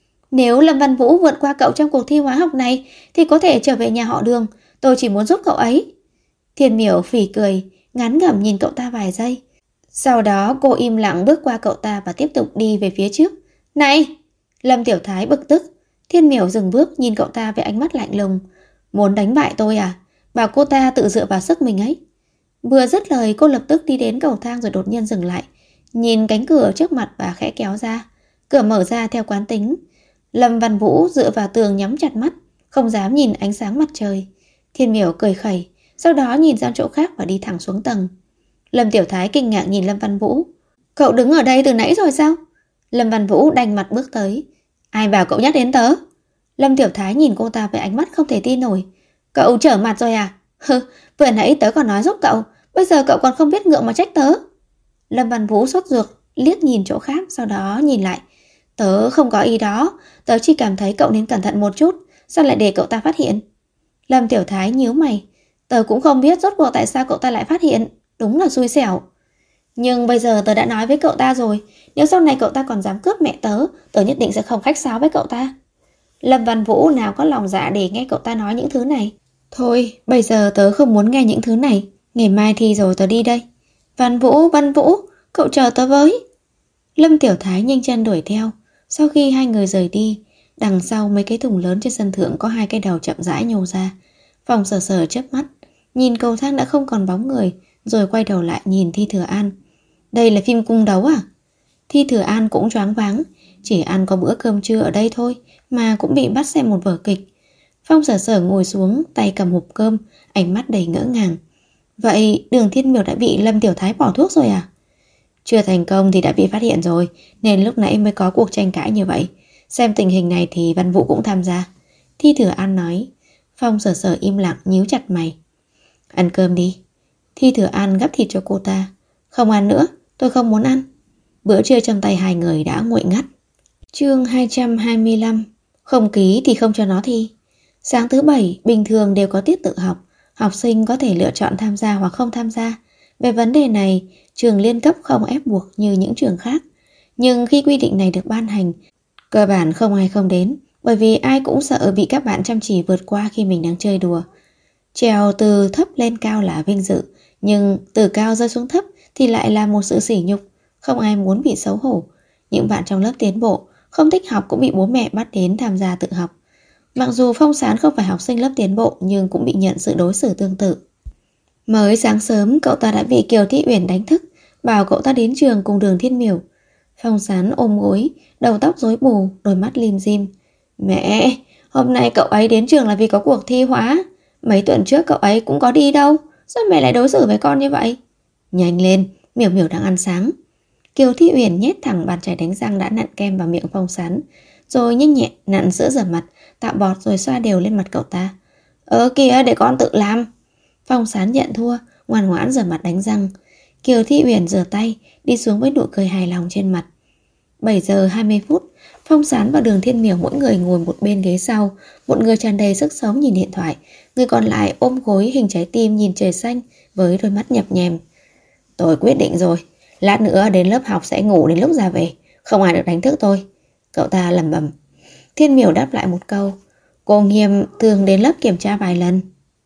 Nếu Lâm Văn Vũ vượt qua cậu trong cuộc thi hóa học này thì có thể trở về nhà họ Đường. Tôi chỉ muốn giúp cậu ấy. Thiên Miểu phỉ cười, ngán ngẩm nhìn cậu ta vài giây. Sau đó cô im lặng bước qua cậu ta và tiếp tục đi về phía trước. Này! Lâm Tiểu Thái bực tức. Thiên Miểu dừng bước nhìn cậu ta với ánh mắt lạnh lùng. Muốn đánh bại tôi à? Bảo cô ta tự dựa vào sức mình ấy. Vừa dứt lời cô lập tức đi đến cầu thang rồi đột nhiên dừng lại. Nhìn cánh cửa trước mặt và khẽ kéo ra. Cửa mở ra theo quán tính. Lâm Văn Vũ dựa vào tường nhắm chặt mắt, không dám nhìn ánh sáng mặt trời. Thiên Miểu cười khẩy, sau đó nhìn sang chỗ khác và đi thẳng xuống tầng. Lâm Tiểu Thái kinh ngạc nhìn Lâm Văn Vũ. Cậu đứng ở đây từ nãy rồi sao? Lâm Văn Vũ đành mặt bước tới. Ai bảo cậu nhắc đến tớ? Lâm Tiểu Thái nhìn cô ta với ánh mắt không thể tin nổi. Cậu trở mặt rồi à? Hừ, vừa nãy tớ còn nói giúp cậu, bây giờ cậu còn không biết ngượng mà trách tớ. Lâm Văn Vũ sốt ruột, liếc nhìn chỗ khác, sau đó nhìn lại. Tớ không có ý đó, tớ chỉ cảm thấy cậu nên cẩn thận một chút, sao lại để cậu ta phát hiện? Lâm Tiểu Thái nhíu mày. Tớ cũng không biết rốt cuộc tại sao cậu ta lại phát hiện, đúng là xui xẻo. Nhưng bây giờ tớ đã nói với cậu ta rồi, nếu sau này cậu ta còn dám cướp mẹ tớ, tớ nhất định sẽ không khách sáo với cậu ta. Lâm Văn Vũ nào có lòng dạ để nghe cậu ta nói những thứ này. Thôi, bây giờ tớ không muốn nghe những thứ này, ngày mai thi rồi tớ đi đây. Văn Vũ, cậu chờ tớ với. Lâm Tiểu Thái nhanh chân đuổi theo. Sau khi hai người rời đi, đằng sau mấy cái thùng lớn trên sân thượng có hai cái đầu chậm rãi nhô ra. Phong Sở Sở chớp mắt, nhìn cầu thang đã không còn bóng người, rồi quay đầu lại nhìn Thi Thừa An. Đây là phim cung đấu à? Thi Thừa An cũng choáng váng, chỉ ăn có bữa cơm trưa ở đây thôi mà cũng bị bắt xem một vở kịch. Phong Sở Sở ngồi xuống, tay cầm hộp cơm, ánh mắt đầy ngỡ ngàng. Vậy Đường Thiên Miểu đã bị Lâm Tiểu Thái bỏ thuốc rồi à? Chưa thành công thì đã bị phát hiện rồi, nên lúc nãy mới có cuộc tranh cãi như vậy. Xem tình hình này thì Văn Vũ cũng tham gia. Thi Thừa An nói. Phong Sở Sở im lặng nhíu chặt mày. Ăn cơm đi. Thi Thừa An gắp thịt cho cô ta. Không ăn nữa, tôi không muốn ăn. Bữa trưa trong tay hai người đã nguội ngắt. Chương 225. Không ký thì không cho nó thi. Sáng thứ bảy bình thường đều có tiết tự học. Học sinh có thể lựa chọn tham gia hoặc không tham gia. Về vấn đề này, trường liên cấp không ép buộc như những trường khác. Nhưng khi quy định này được ban hành, cơ bản không ai không đến, bởi vì ai cũng sợ bị các bạn chăm chỉ vượt qua khi mình đang chơi đùa. Trèo từ thấp lên cao là vinh dự, nhưng từ cao rơi xuống thấp thì lại là một sự sỉ nhục. Không ai muốn bị xấu hổ. Những bạn trong lớp tiến bộ không thích học cũng bị bố mẹ bắt đến tham gia tự học. Mặc dù Phong Sán không phải học sinh lớp tiến bộ nhưng cũng bị nhận sự đối xử tương tự. Mới sáng sớm cậu ta đã bị Kiều Thị Uyển đánh thức, bảo cậu ta đến trường cùng Đường Thiên Miểu. Phong Sán ôm gối, đầu tóc rối bù, đôi mắt lim dim. Mẹ, hôm nay cậu ấy đến trường là vì có cuộc thi hóa. Mấy tuần trước cậu ấy cũng có đi đâu, sao mẹ lại đối xử với con như vậy? Nhanh lên, Miểu Miểu đang ăn sáng. Kiều Thị Uyển nhét thẳng bàn chải đánh răng đã nặn kem vào miệng Phong Sán, rồi nhanh nhẹ nặn sữa rửa mặt, tạo bọt rồi xoa đều lên mặt cậu ta. Kìa, để con tự làm. Phong Sán nhận thua, ngoan ngoãn rửa mặt đánh răng. Kiều Thị Uyển rửa tay, đi xuống với nụ cười hài lòng trên mặt. 7 giờ 20 phút, Phong Sán và Đường Thiên Miểu mỗi người ngồi một bên ghế sau, một người tràn đầy sức sống nhìn điện thoại, người còn lại ôm gối hình trái tim nhìn trời xanh với đôi mắt nhập nhèm. Tôi quyết định rồi, lát nữa đến lớp học sẽ ngủ đến lúc ra về, không ai được đánh thức tôi. Cậu ta lẩm bẩm. Thiên Miểu đáp lại một câu. Cô Nghiêm thường đến lớp kiểm tra vài lần.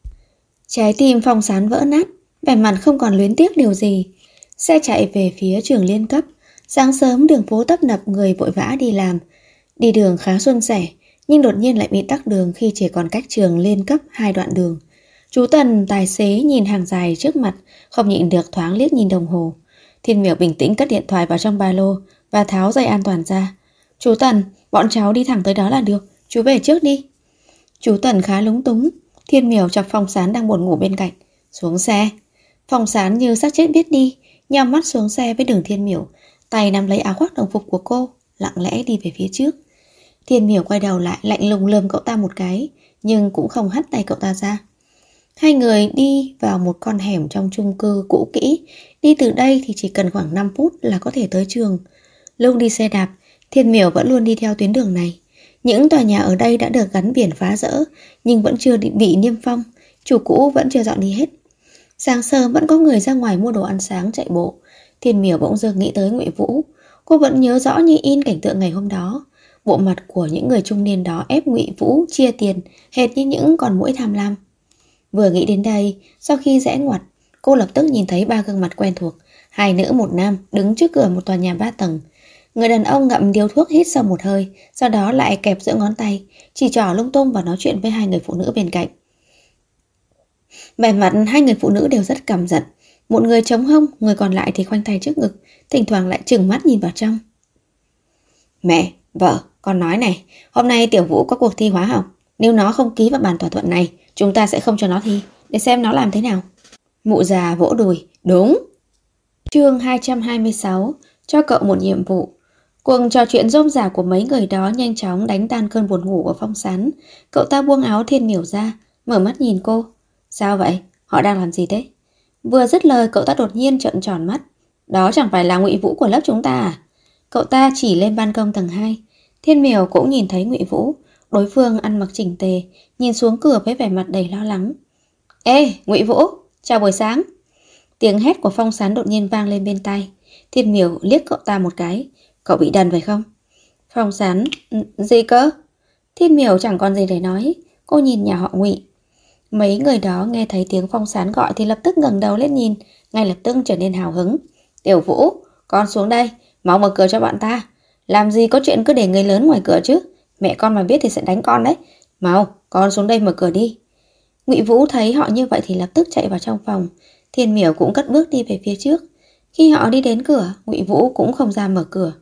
Trái tim Phong Sán vỡ nát, vẻ mặt không còn luyến tiếc điều gì. Xe chạy về phía trường liên cấp. Sáng sớm đường phố tấp nập người vội vã đi làm. Đi đường khá suôn sẻ, nhưng đột nhiên lại bị tắc đường khi chỉ còn cách trường lên cấp 2 đoạn đường. Chú Tần tài xế nhìn hàng dài trước mặt, không nhịn được thoáng liếc nhìn đồng hồ. Thiên Miểu bình tĩnh cất điện thoại vào trong ba lô và tháo dây an toàn ra. Chú Tần, bọn cháu đi thẳng tới đó là được, chú về trước đi. Chú Tần khá lúng túng. Thiên Miểu chọc Phong Sán đang buồn ngủ bên cạnh. Xuống xe. Phong Sán như xác chết biết đi, nhắm mắt xuống xe với Đường Thiên Miểu, tay nắm lấy áo khoác đồng phục của cô, lặng lẽ đi về phía trước. Thiên Miểu quay đầu lại lạnh lùng lườm cậu ta một cái, nhưng cũng không hất tay cậu ta ra. Hai người đi vào một con hẻm trong chung cư cũ kỹ. Đi từ đây thì chỉ cần khoảng 5 phút là có thể tới trường. Lúc đi xe đạp, Thiên Miểu vẫn luôn đi theo tuyến đường này. Những tòa nhà ở đây đã được gắn biển phá rỡ, nhưng vẫn chưa bị niêm phong. Chủ cũ vẫn chưa dọn đi hết. Sáng sớm vẫn có người ra ngoài mua đồ ăn sáng chạy bộ. Thiên Miểu bỗng dưng nghĩ tới Ngụy Vũ. Cô vẫn nhớ rõ như in cảnh tượng ngày hôm đó. Bộ mặt của những người trung niên đó ép Ngụy Vũ chia tiền hệt như những con muỗi tham lam. Vừa nghĩ đến đây, sau khi rẽ ngoặt, cô lập tức nhìn thấy ba gương mặt quen thuộc. Hai nữ một nam đứng trước cửa một tòa nhà 3 tầng. Người đàn ông ngậm điếu thuốc hít sâu một hơi, sau đó lại kẹp giữa ngón tay, chỉ trỏ lung tung và nói chuyện với hai người phụ nữ bên cạnh. Vẻ mặt hai người phụ nữ đều rất căm giận. Một người chống hông, người còn lại thì khoanh tay trước ngực, thỉnh thoảng lại trừng mắt nhìn vào trong. Mẹ, vợ, con nói này, hôm nay Tiểu Vũ có cuộc thi hóa học. Nếu nó không ký vào bản thỏa thuận này, chúng ta sẽ không cho nó thi, để xem nó làm thế nào. Mụ già vỗ đùi, đúng. Chương 226, cho cậu một nhiệm vụ. Cuộc trò chuyện rôm rả của mấy người đó nhanh chóng đánh tan cơn buồn ngủ của Phong Sán. Cậu ta buông áo Thiên Miểu ra, mở mắt nhìn cô. Sao vậy? Họ đang làm gì thế? Vừa dứt lời cậu ta đột nhiên trợn tròn mắt. Đó chẳng phải là Ngụy Vũ của lớp chúng ta à? Cậu ta chỉ lên ban công tầng 2. Thiên Miểu cũng nhìn thấy Ngụy Vũ. Đối phương ăn mặc chỉnh tề, nhìn xuống cửa với vẻ mặt đầy lo lắng. Ê, Ngụy Vũ, chào buổi sáng. Tiếng hét của Phong Sán đột nhiên vang lên bên tai. Thiên Miểu liếc cậu ta một cái. Cậu bị đần phải không? Phong Sán, gì cơ? Thiên Miểu chẳng còn gì để nói. Cô nhìn nhà họ Ngụy. Mấy người đó nghe thấy tiếng Phong Sán gọi thì lập tức ngẩng đầu lên nhìn, ngay lập tức trở nên hào hứng. Tiểu Vũ, con xuống đây, mau mở cửa cho bọn ta. Làm gì có chuyện cứ để người lớn ngoài cửa chứ? Mẹ con mà biết thì sẽ đánh con đấy. Mau, con xuống đây mở cửa đi. Ngụy Vũ thấy họ như vậy thì lập tức chạy vào trong phòng. Thiên Miểu cũng cất bước đi về phía trước. Khi họ đi đến cửa, Ngụy Vũ cũng không ra mở cửa.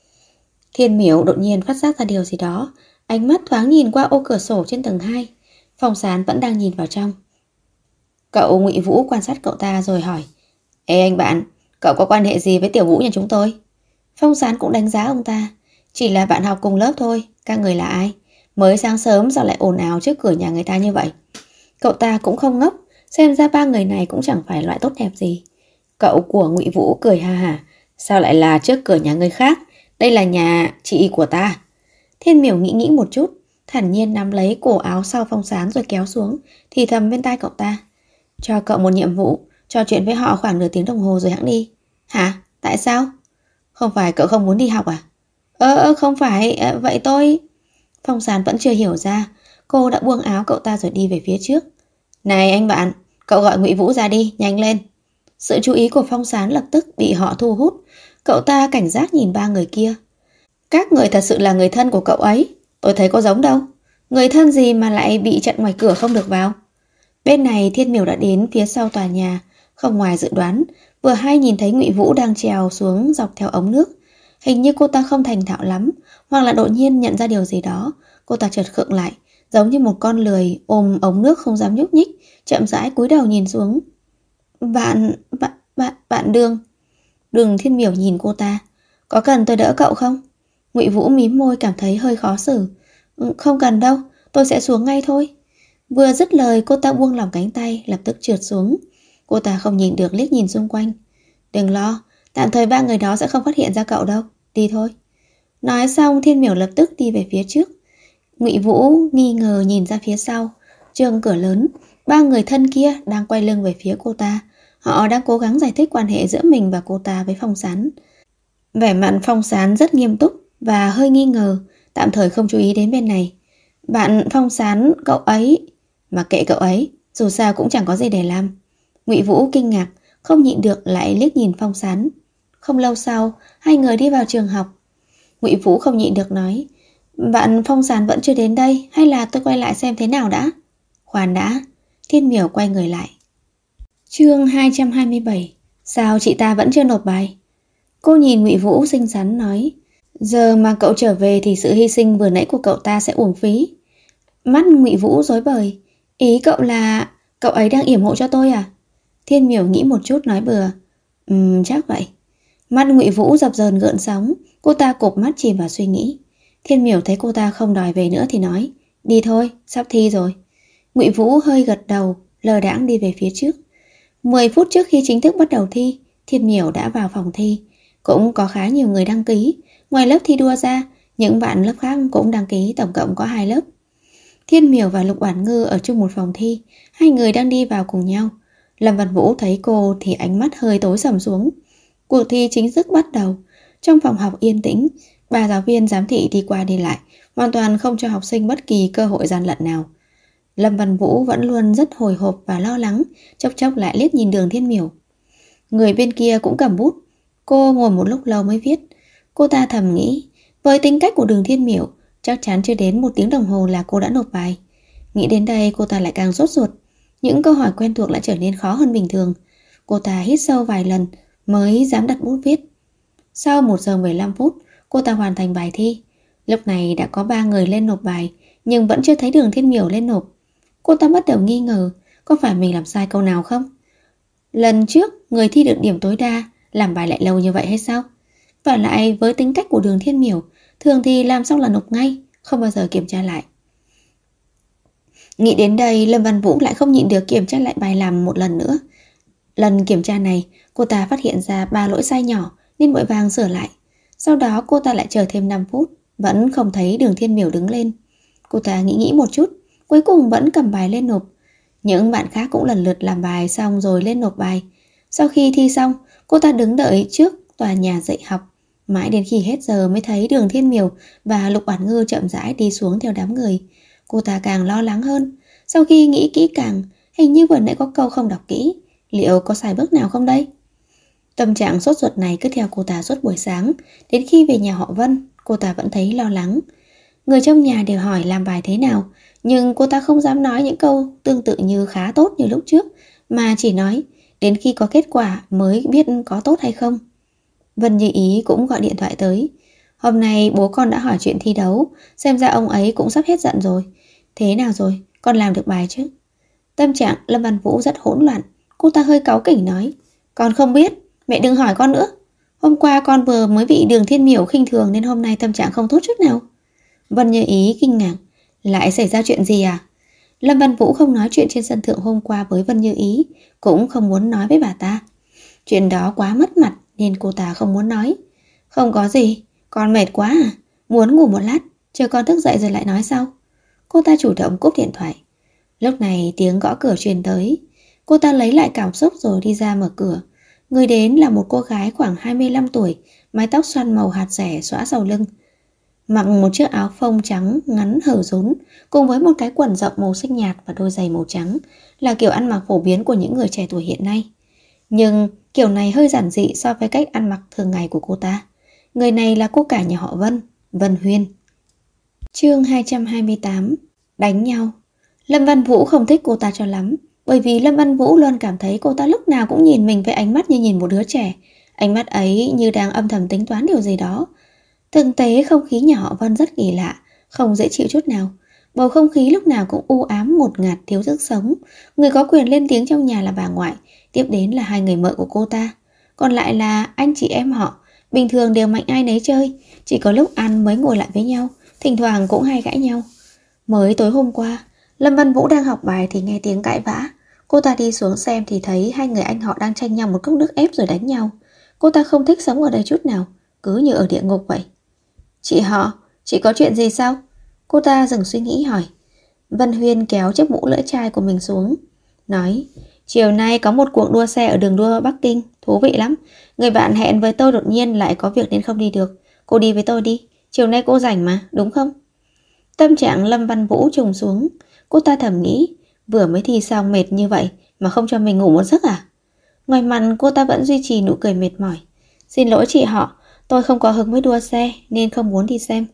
Thiên Miểu đột nhiên phát giác ra điều gì đó, ánh mắt thoáng nhìn qua ô cửa sổ trên tầng 2. Phong Sán vẫn đang nhìn vào trong. Cậu Ngụy Vũ quan sát cậu ta rồi hỏi. Ê anh bạn, cậu có quan hệ gì với Tiểu Vũ nhà chúng tôi? Phong Sán cũng đánh giá ông ta. Chỉ là bạn học cùng lớp thôi, các người là ai? Mới sáng sớm sao lại ồn ào trước cửa nhà người ta như vậy? Cậu ta cũng không ngốc, xem ra ba người này cũng chẳng phải loại tốt đẹp gì. Cậu của Ngụy Vũ cười ha hả. Sao lại là trước cửa nhà người khác? Đây là nhà chị của ta. Thiên Miểu nghĩ một chút, thản nhiên nắm lấy cổ áo sau Phong Sán rồi kéo xuống, thì thầm bên tai cậu ta. Cho cậu một nhiệm vụ, trò chuyện với họ khoảng nửa tiếng đồng hồ rồi hẵng đi. Hả? Tại sao? Không phải cậu không muốn đi học à? Không phải, vậy tôi... Phong Sán vẫn chưa hiểu ra. Cô đã buông áo cậu ta rồi đi về phía trước. Này anh bạn, cậu gọi Ngụy Vũ ra đi, nhanh lên. Sự chú ý của Phong Sán lập tức bị họ thu hút. Cậu ta cảnh giác nhìn ba người kia. Các người thật sự là người thân của cậu ấy. Tôi thấy có giống đâu. Người thân gì mà lại bị chặn ngoài cửa không được vào. Bên này Thiên Miểu đã đến phía sau tòa nhà. Không ngoài dự đoán, vừa hay nhìn thấy Ngụy Vũ đang trèo xuống dọc theo ống nước. Hình như cô ta không thành thạo lắm, hoặc là đột nhiên nhận ra điều gì đó. Cô ta chợt khựng lại, giống như một con lười ôm ống nước không dám nhúc nhích, chậm rãi cúi đầu nhìn xuống. Bạn Đường. Đường Thiên Miểu nhìn cô ta. Có cần tôi đỡ cậu không? Ngụy Vũ mím môi cảm thấy hơi khó xử. Không cần đâu, tôi sẽ xuống ngay thôi. Vừa dứt lời cô ta buông lỏng cánh tay, lập tức trượt xuống. Cô ta không nhìn được liếc nhìn xung quanh. Đừng lo, tạm thời ba người đó sẽ không phát hiện ra cậu đâu. Đi thôi. Nói xong Thiên Miểu lập tức đi về phía trước. Ngụy Vũ nghi ngờ nhìn ra phía sau. Trước cửa lớn, ba người thân kia đang quay lưng về phía cô ta. Họ đang cố gắng giải thích quan hệ giữa mình và cô ta với Phong Sán. Vẻ mặt Phong Sán rất nghiêm túc và hơi nghi ngờ, tạm thời không chú ý đến bên này. Bạn Phong Sán, cậu ấy... Mà kệ cậu ấy, dù sao cũng chẳng có gì để làm. Ngụy Vũ kinh ngạc, không nhịn được lại liếc nhìn Phong Sán. Không lâu sau, hai người đi vào trường học. Ngụy Vũ không nhịn được nói. Bạn Phong Sán vẫn chưa đến đây, hay là tôi quay lại xem thế nào đã? Khoan đã. Thiên Miểu quay người lại. Chương 227. Sao chị ta vẫn chưa nộp bài? Cô nhìn Ngụy Vũ xinh xắn nói, giờ mà cậu trở về thì sự hy sinh vừa nãy của cậu ta sẽ uổng phí. Mắt Ngụy Vũ rối bời. Ý cậu là cậu ấy đang yểm hộ cho tôi à? Thiên Miểu nghĩ một chút nói bừa. Chắc vậy. Mắt Ngụy Vũ dập dờn gợn sóng. Cô ta cụp mắt chìm vào suy nghĩ. Thiên Miểu thấy cô ta không đòi về nữa thì nói, đi thôi, sắp thi rồi. Ngụy Vũ hơi gật đầu, lờ đãng đi về phía trước. 10 phút trước khi chính thức bắt đầu thi, Thiên Miểu đã vào phòng thi. Cũng có khá nhiều người đăng ký. Ngoài lớp thi đua ra, những bạn lớp khác cũng đăng ký, tổng cộng có 2 lớp. Thiên Miểu và Lục Oản Ngư ở chung một phòng thi. Hai người đang đi vào cùng nhau. Lâm Văn Vũ thấy cô thì ánh mắt hơi tối sầm xuống. Cuộc thi chính thức bắt đầu. Trong phòng học yên tĩnh, 3 giáo viên giám thị đi qua đi lại, hoàn toàn không cho học sinh bất kỳ cơ hội gian lận nào. Lâm Văn Vũ vẫn luôn rất hồi hộp và lo lắng, chốc chốc lại liếc nhìn Đường Thiên Miểu. Người bên kia cũng cầm bút. Cô ngồi một lúc lâu mới viết. Cô ta thầm nghĩ, với tính cách của Đường Thiên Miểu, chắc chắn chưa đến 1 tiếng đồng hồ là cô đã nộp bài. Nghĩ đến đây cô ta lại càng sốt ruột. Những câu hỏi quen thuộc lại trở nên khó hơn bình thường. Cô ta hít sâu vài lần mới dám đặt bút viết. Sau 1 giờ 15 phút, cô ta hoàn thành bài thi. Lúc này đã có 3 người lên nộp bài, nhưng vẫn chưa thấy Đường Thiên Miểu lên nộp. Cô ta bắt đầu nghi ngờ, có phải mình làm sai câu nào không? Lần trước, người thi được điểm tối đa, làm bài lại lâu như vậy hay sao? Và lại với tính cách của Đường Thiên Miểu, thường thì làm xong là nộp ngay, không bao giờ kiểm tra lại. Nghĩ đến đây, Lâm Văn Vũ lại không nhịn được kiểm tra lại bài làm một lần nữa. Lần kiểm tra này, cô ta phát hiện ra 3 lỗi sai nhỏ nên vội vàng sửa lại. Sau đó cô ta lại chờ thêm 5 phút, vẫn không thấy Đường Thiên Miểu đứng lên. Cô ta nghĩ một chút, cuối cùng vẫn cầm bài lên nộp. Những bạn khác cũng lần lượt làm bài xong rồi lên nộp bài. Sau khi thi xong, cô ta đứng đợi trước tòa nhà dạy học. Mãi đến khi hết giờ mới thấy Đường Thiên Miểu và Lục Oản Ngư chậm rãi đi xuống theo đám người. Cô ta càng lo lắng hơn. Sau khi nghĩ kỹ càng, hình như vừa nãy có câu không đọc kỹ. Liệu có sai bước nào không đây? Tâm trạng sốt ruột này cứ theo cô ta suốt buổi sáng. Đến khi về nhà họ Vân, cô ta vẫn thấy lo lắng. Người trong nhà đều hỏi làm bài thế nào, nhưng cô ta không dám nói những câu tương tự như khá tốt như lúc trước, mà chỉ nói đến khi có kết quả mới biết có tốt hay không. Vân Như Ý cũng gọi điện thoại tới. Hôm nay bố con đã hỏi chuyện thi đấu, xem ra ông ấy cũng sắp hết giận rồi. Thế nào rồi, con làm được bài chứ? Tâm trạng Lâm Văn Vũ rất hỗn loạn. Cô ta hơi cáu kỉnh nói, con không biết, mẹ đừng hỏi con nữa. Hôm qua con vừa mới bị Đường Thiên Miểu khinh thường nên hôm nay tâm trạng không tốt chút nào. Vân Như Ý kinh ngạc, lại xảy ra chuyện gì à? Lâm Văn Vũ không nói chuyện trên sân thượng hôm qua với Vân Như Ý, cũng không muốn nói với bà ta. Chuyện đó quá mất mặt nên cô ta không muốn nói. Không có gì, con mệt quá à? Muốn ngủ một lát, chờ con thức dậy rồi lại nói sau. Cô ta chủ động cúp điện thoại. Lúc này tiếng gõ cửa truyền tới. Cô ta lấy lại cảm xúc rồi đi ra mở cửa. Người đến là một cô gái khoảng 25 tuổi, mái tóc xoăn màu hạt rẻ xõa sau lưng. Mặc một chiếc áo phông trắng ngắn hở rốn cùng với một cái quần rộng màu xanh nhạt và đôi giày màu trắng là kiểu ăn mặc phổ biến của những người trẻ tuổi hiện nay. Nhưng kiểu này hơi giản dị so với cách ăn mặc thường ngày của cô ta. Người này là cô cả nhà họ Vân, Vân Huyên. Chương 228. Đánh nhau. Lâm Văn Vũ không thích cô ta cho lắm, bởi vì Lâm Văn Vũ luôn cảm thấy cô ta lúc nào cũng nhìn mình với ánh mắt như nhìn một đứa trẻ. Ánh mắt ấy như đang âm thầm tính toán điều gì đó. Thực tế không khí nhà họ Vân rất kỳ lạ, không dễ chịu chút nào. Bầu không khí lúc nào cũng u ám ngột ngạt thiếu sức sống. Người có quyền lên tiếng trong nhà là bà ngoại, tiếp đến là 2 người mợ của cô ta. Còn lại là anh chị em họ, bình thường đều mạnh ai nấy chơi, chỉ có lúc ăn mới ngồi lại với nhau, thỉnh thoảng cũng hay cãi nhau. Mới tối hôm qua, Lâm Văn Vũ đang học bài thì nghe tiếng cãi vã. Cô ta đi xuống xem thì thấy 2 người anh họ đang tranh nhau một cốc nước ép rồi đánh nhau. Cô ta không thích sống ở đây chút nào, cứ như ở địa ngục vậy. Chị họ, chị có chuyện gì sao? Cô ta dừng suy nghĩ hỏi. Vân Huyên kéo chiếc mũ lưỡi chai của mình xuống, nói, chiều nay có một cuộc đua xe ở đường đua Bắc Kinh, thú vị lắm. Người bạn hẹn với tôi đột nhiên lại có việc nên không đi được. Cô đi với tôi đi, chiều nay cô rảnh mà, đúng không? Tâm trạng Lâm Văn Vũ trùng xuống. Cô ta thầm nghĩ, vừa mới thi xong mệt như vậy mà không cho mình ngủ một giấc à? Ngoài mặt cô ta vẫn duy trì nụ cười mệt mỏi. Xin lỗi chị họ, tôi không có hứng với đua xe nên không muốn đi xem.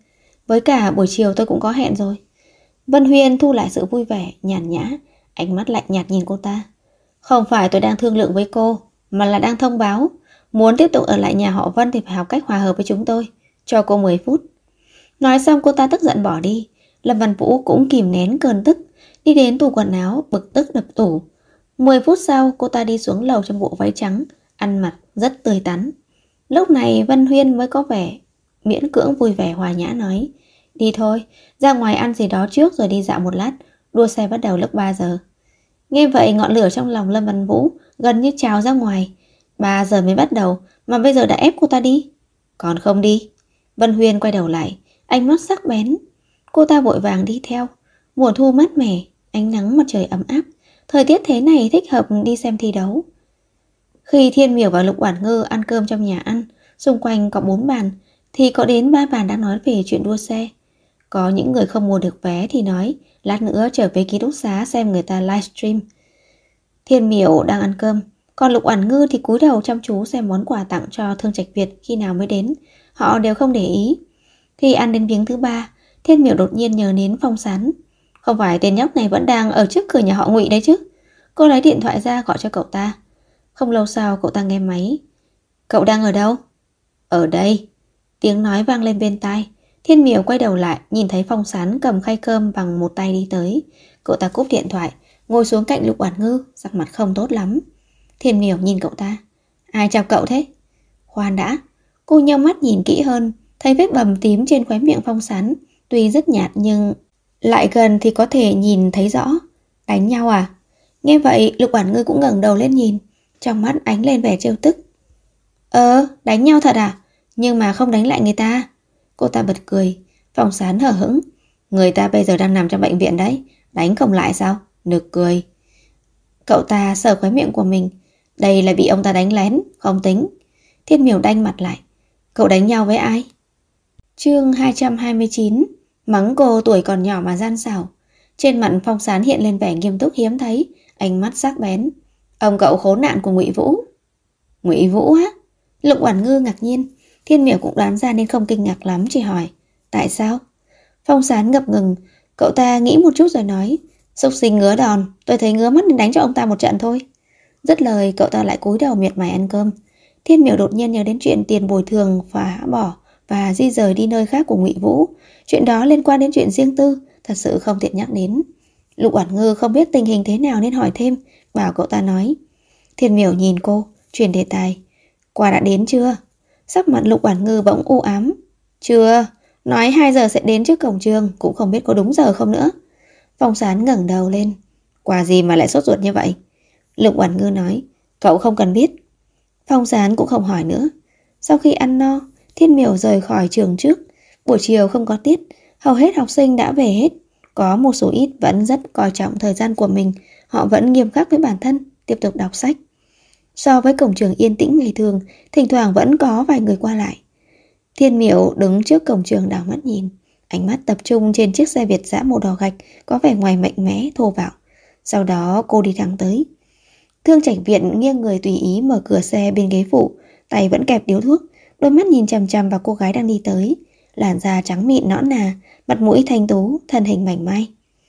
Với cả buổi chiều tôi cũng có hẹn rồi. Vân Huyên thu lại sự vui vẻ, nhàn nhã, ánh mắt lạnh nhạt nhìn cô ta. Không phải tôi đang thương lượng với cô, mà là đang thông báo. Muốn tiếp tục ở lại nhà họ Vân thì phải học cách hòa hợp với chúng tôi. Cho cô 10 phút. Nói xong cô ta tức giận bỏ đi. Lâm Văn Vũ cũng kìm nén cơn tức, đi đến tủ quần áo, bực tức đập tủ. 10 phút sau cô ta đi xuống lầu trong bộ váy trắng, ăn mặc rất tươi tắn. Lúc này Vân Huyên mới có vẻ miễn cưỡng vui vẻ hòa nhã nói: Đi thôi, ra ngoài ăn gì đó trước rồi đi dạo một lát, đua xe bắt đầu lúc 3 giờ. Nghe vậy ngọn lửa trong lòng Lâm Văn Vũ gần như trào ra ngoài. 3 giờ mới bắt đầu mà bây giờ đã ép cô ta đi. Còn không đi. Vân Huyên quay đầu lại, ánh mắt sắc bén. Cô ta vội vàng đi theo. Mùa thu mát mẻ, ánh nắng mặt trời ấm áp. Thời tiết thế này thích hợp đi xem thi đấu. Khi Thiên Miểu và Lục Oản Ngư ăn cơm trong nhà ăn, xung quanh có 4 bàn, thì có đến 3 bàn đang nói về chuyện đua xe. Có những người không mua được vé thì nói lát nữa trở về ký túc xá xem người ta livestream. Thiên Miểu đang ăn cơm, còn Lục Oản Ngư thì cúi đầu chăm chú xem món quà tặng cho Thương Trạch Việt khi nào mới đến. Họ đều không để ý. Khi ăn đến miếng thứ 3, Thiên Miểu đột nhiên nhớ đến Phong Sán. Không phải tên nhóc này vẫn đang ở trước cửa nhà họ Ngụy đấy chứ? Cô lấy điện thoại ra gọi cho cậu ta. Không lâu sau cậu ta nghe máy. Cậu đang ở đâu? Ở đây. Tiếng nói vang lên bên tai. Thiên Miểu quay đầu lại, nhìn thấy Phong Sán cầm khay cơm bằng một tay đi tới. Cậu ta cúp điện thoại, ngồi xuống cạnh Lục Oản Ngư, sắc mặt không tốt lắm. Thiên Miểu nhìn cậu ta. Ai chào cậu thế? Khoan đã. Cô nheo mắt nhìn kỹ hơn, thấy vết bầm tím trên khóe miệng Phong Sán, tuy rất nhạt nhưng lại gần thì có thể nhìn thấy rõ. Đánh nhau à? Nghe vậy Lục Oản Ngư cũng ngẩng đầu lên nhìn, trong mắt ánh lên vẻ trêu tức. Đánh nhau thật à? Nhưng mà không đánh lại người ta. Cô ta bật cười. Phong Sán hờ hững. Người ta bây giờ đang nằm trong bệnh viện đấy, đánh không lại sao? Nực cười. Cậu ta sờ khóe miệng của mình. Đây là bị ông ta đánh lén, không tính. Thiên Miểu đanh mặt lại. Cậu đánh nhau với ai? Chương 229. Mắng cô tuổi còn nhỏ mà gian xảo. Trên mặt Phong Sán hiện lên vẻ nghiêm túc hiếm thấy, ánh mắt sắc bén. Ông cậu khốn nạn của Ngụy Vũ. Ngụy Vũ á? Lục Oản Ngư ngạc nhiên. Thiên Miểu cũng đoán ra nên không kinh ngạc lắm, chỉ hỏi tại sao? Phong Sán ngập ngừng. Cậu ta nghĩ một chút rồi nói: Xúc sinh ngứa đòn, tôi thấy ngứa mắt nên đánh cho ông ta một trận thôi. Dứt lời cậu ta lại cúi đầu miệt mài ăn cơm. Thiên Miểu đột nhiên nhớ đến chuyện tiền bồi thường phá bỏ và di rời đi nơi khác của Ngụy Vũ. Chuyện đó liên quan đến chuyện riêng tư, thật sự không tiện nhắc đến. Lục Oản Ngư không biết tình hình thế nào nên hỏi thêm, bảo cậu ta nói. Thiên Miểu nhìn cô, chuyển đề tài. Quà đã đến chưa? Sắc mặt Lục Oản Ngư bỗng u ám. Chưa, nói 2 giờ sẽ đến trước cổng trường, cũng không biết có đúng giờ không nữa. Phong Sán ngẩng đầu lên. Quà gì mà lại sốt ruột như vậy? Lục Oản Ngư nói. Cậu không cần biết. Phong Sán cũng không hỏi nữa. Sau khi ăn no, Thiên Miểu rời khỏi trường trước. Buổi chiều không có tiết, hầu hết học sinh đã về hết. Có một số ít vẫn rất coi trọng thời gian của mình. Họ vẫn nghiêm khắc với bản thân, tiếp tục đọc sách. So với cổng trường yên tĩnh ngày thường, thỉnh thoảng vẫn có vài người qua lại. Thiên Miểu đứng trước cổng trường đảo mắt nhìn, ánh mắt tập trung trên chiếc xe Việt dã màu đỏ gạch có vẻ ngoài mạnh mẽ, thô bạo. Sau đó cô đi thẳng tới. Thương Trạch Việt nghiêng người tùy ý mở cửa xe bên ghế phụ, tay vẫn kẹp điếu thuốc, đôi mắt nhìn chằm chằm vào cô gái đang đi tới. Làn da trắng mịn nõn nà, mặt mũi thanh tú, thân hình mảnh mai.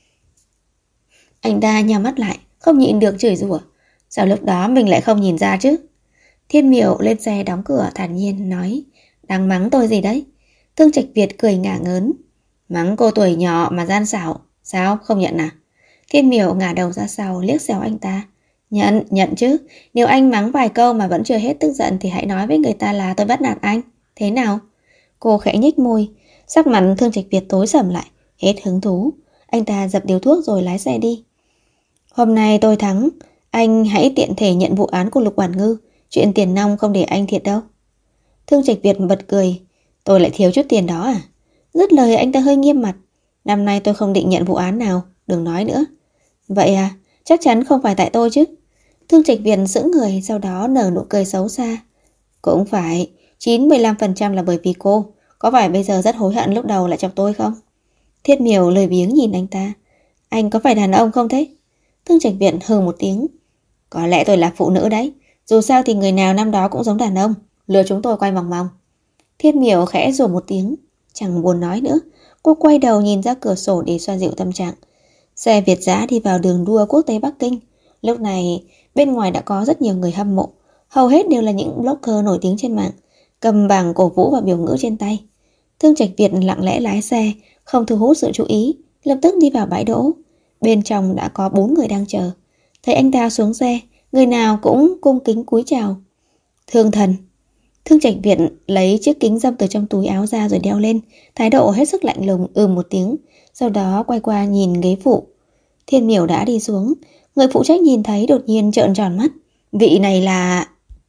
Anh ta nhắm mắt lại, không nhịn được chửi rủa. Sao lúc đó mình lại không nhìn ra chứ? Thiên Miểu lên xe đóng cửa thản nhiên nói. Đang mắng tôi gì đấy? Thương Trạch Việt cười ngả ngớn. Mắng cô tuổi nhỏ mà gian xảo. Sao không nhận à? Thiên Miểu ngả đầu ra sau liếc xéo anh ta. Nhận chứ. Nếu anh mắng vài câu mà vẫn chưa hết tức giận thì hãy nói với người ta là tôi bắt nạt anh. Thế nào? Cô khẽ nhếch môi. Sắc mặt Thương Trạch Việt tối sầm lại. Hết hứng thú. Anh ta dập điếu thuốc rồi lái xe đi. Hôm nay tôi thắng. Anh hãy tiện thể nhận vụ án của Lục Oản Ngư. Chuyện tiền nong không để anh thiệt đâu. Thương Trạch Việt bật cười. Tôi lại thiếu chút tiền đó à? Dứt lời anh ta hơi nghiêm mặt. Năm nay tôi không định nhận vụ án nào. Đừng nói nữa. Vậy à? Chắc chắn không phải tại tôi chứ? Thương Trạch Việt sững người, sau đó nở nụ cười xấu xa. Cũng phải, 95% là bởi vì cô. Có phải bây giờ rất hối hận lúc đầu lại chọc tôi không? Thiết Miểu lười biếng nhìn anh ta. Anh có phải đàn ông không thế? Thương Trạch Việt hừ một tiếng. Có lẽ tôi là phụ nữ đấy. Dù sao thì người nào năm đó cũng giống đàn ông, lừa chúng tôi quay vòng vòng. Thiết Miểu khẽ rủa một tiếng, chẳng buồn nói nữa. Cô quay đầu nhìn ra cửa sổ để xoa dịu tâm trạng. Xe Việt dã đi vào đường đua quốc tế Bắc Kinh. Lúc này bên ngoài đã có rất nhiều người hâm mộ. Hầu hết đều là những blogger nổi tiếng trên mạng, cầm bảng cổ vũ và biểu ngữ trên tay. Thương Trạch Việt lặng lẽ lái xe, không thu hút sự chú ý, lập tức đi vào bãi đỗ. Bên trong đã có 4 người đang chờ. Thấy anh ta xuống xe, người nào cũng cung kính cúi chào. Thương thần. Thương Trạch Việt lấy chiếc kính râm từ trong túi áo ra rồi đeo lên, thái độ hết sức lạnh lùng một tiếng, sau đó quay qua nhìn ghế phụ. Thiên Miểu đã đi xuống, người phụ trách nhìn thấy đột nhiên trợn tròn mắt. Vị này là...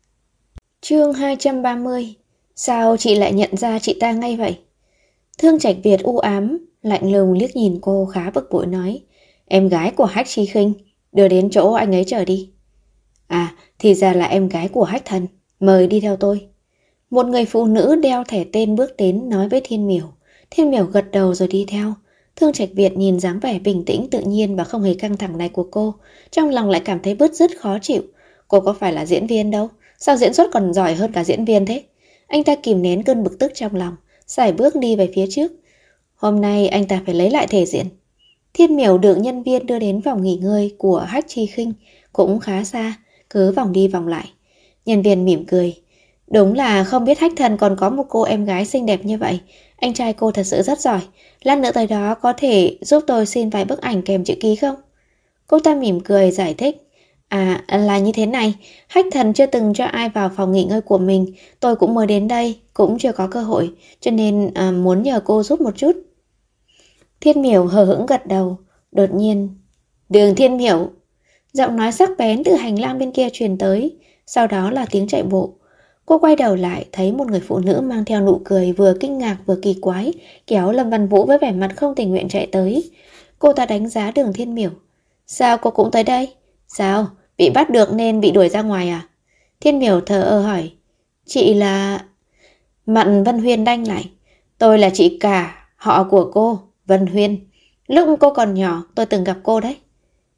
Chương 230. Sao chị lại nhận ra chị ta ngay vậy? Thương Trạch Việt u ám, lạnh lùng liếc nhìn cô khá bực bội nói. Em gái của Hách Chi Khinh, đưa đến chỗ anh ấy chờ đi. À, thì ra là em gái của Hách Thần, mời đi theo tôi. Một người phụ nữ đeo thẻ tên bước đến nói với Thiên Miểu. Thiên Miểu gật đầu rồi đi theo. Thương Trạch Việt nhìn dáng vẻ bình tĩnh tự nhiên và không hề căng thẳng này của cô, trong lòng lại cảm thấy bứt rứt khó chịu. Cô có phải là diễn viên đâu, sao diễn xuất còn giỏi hơn cả diễn viên thế? Anh ta kìm nén cơn bực tức trong lòng, sải bước đi về phía trước. Hôm nay anh ta phải lấy lại thể diện. Thiên Miểu được nhân viên đưa đến phòng nghỉ ngơi của Hách Chi Khinh, cũng khá xa, cứ vòng đi vòng lại. Nhân viên mỉm cười. Đúng là không biết Hách Thần còn có một cô em gái xinh đẹp như vậy. Anh trai cô thật sự rất giỏi. Lát nữa tới đó có thể giúp tôi xin vài bức ảnh kèm chữ ký không? Cô ta mỉm cười giải thích. À, là như thế này. Hách Thần chưa từng cho ai vào phòng nghỉ ngơi của mình. Tôi cũng mới đến đây, cũng chưa có cơ hội. Cho nên muốn nhờ cô giúp một chút. Thiên Miểu hờ hững gật đầu. Đột nhiên, Đường Thiên Miểu. Giọng nói sắc bén từ hành lang bên kia truyền tới. Sau đó là tiếng chạy bộ. Cô quay đầu lại thấy một người phụ nữ mang theo nụ cười vừa kinh ngạc vừa kỳ quái, kéo Lâm Văn Vũ với vẻ mặt không tình nguyện chạy tới. Cô ta đánh giá Đường Thiên Miểu. Sao cô cũng tới đây? Sao? Bị bắt được nên bị đuổi ra ngoài à? Thiên Miểu thờ ơ hỏi. Chị là... Mặt Vân Huyên đanh lại. Tôi là chị cả, họ của cô, Vân Huyên. Lúc cô còn nhỏ tôi từng gặp cô đấy.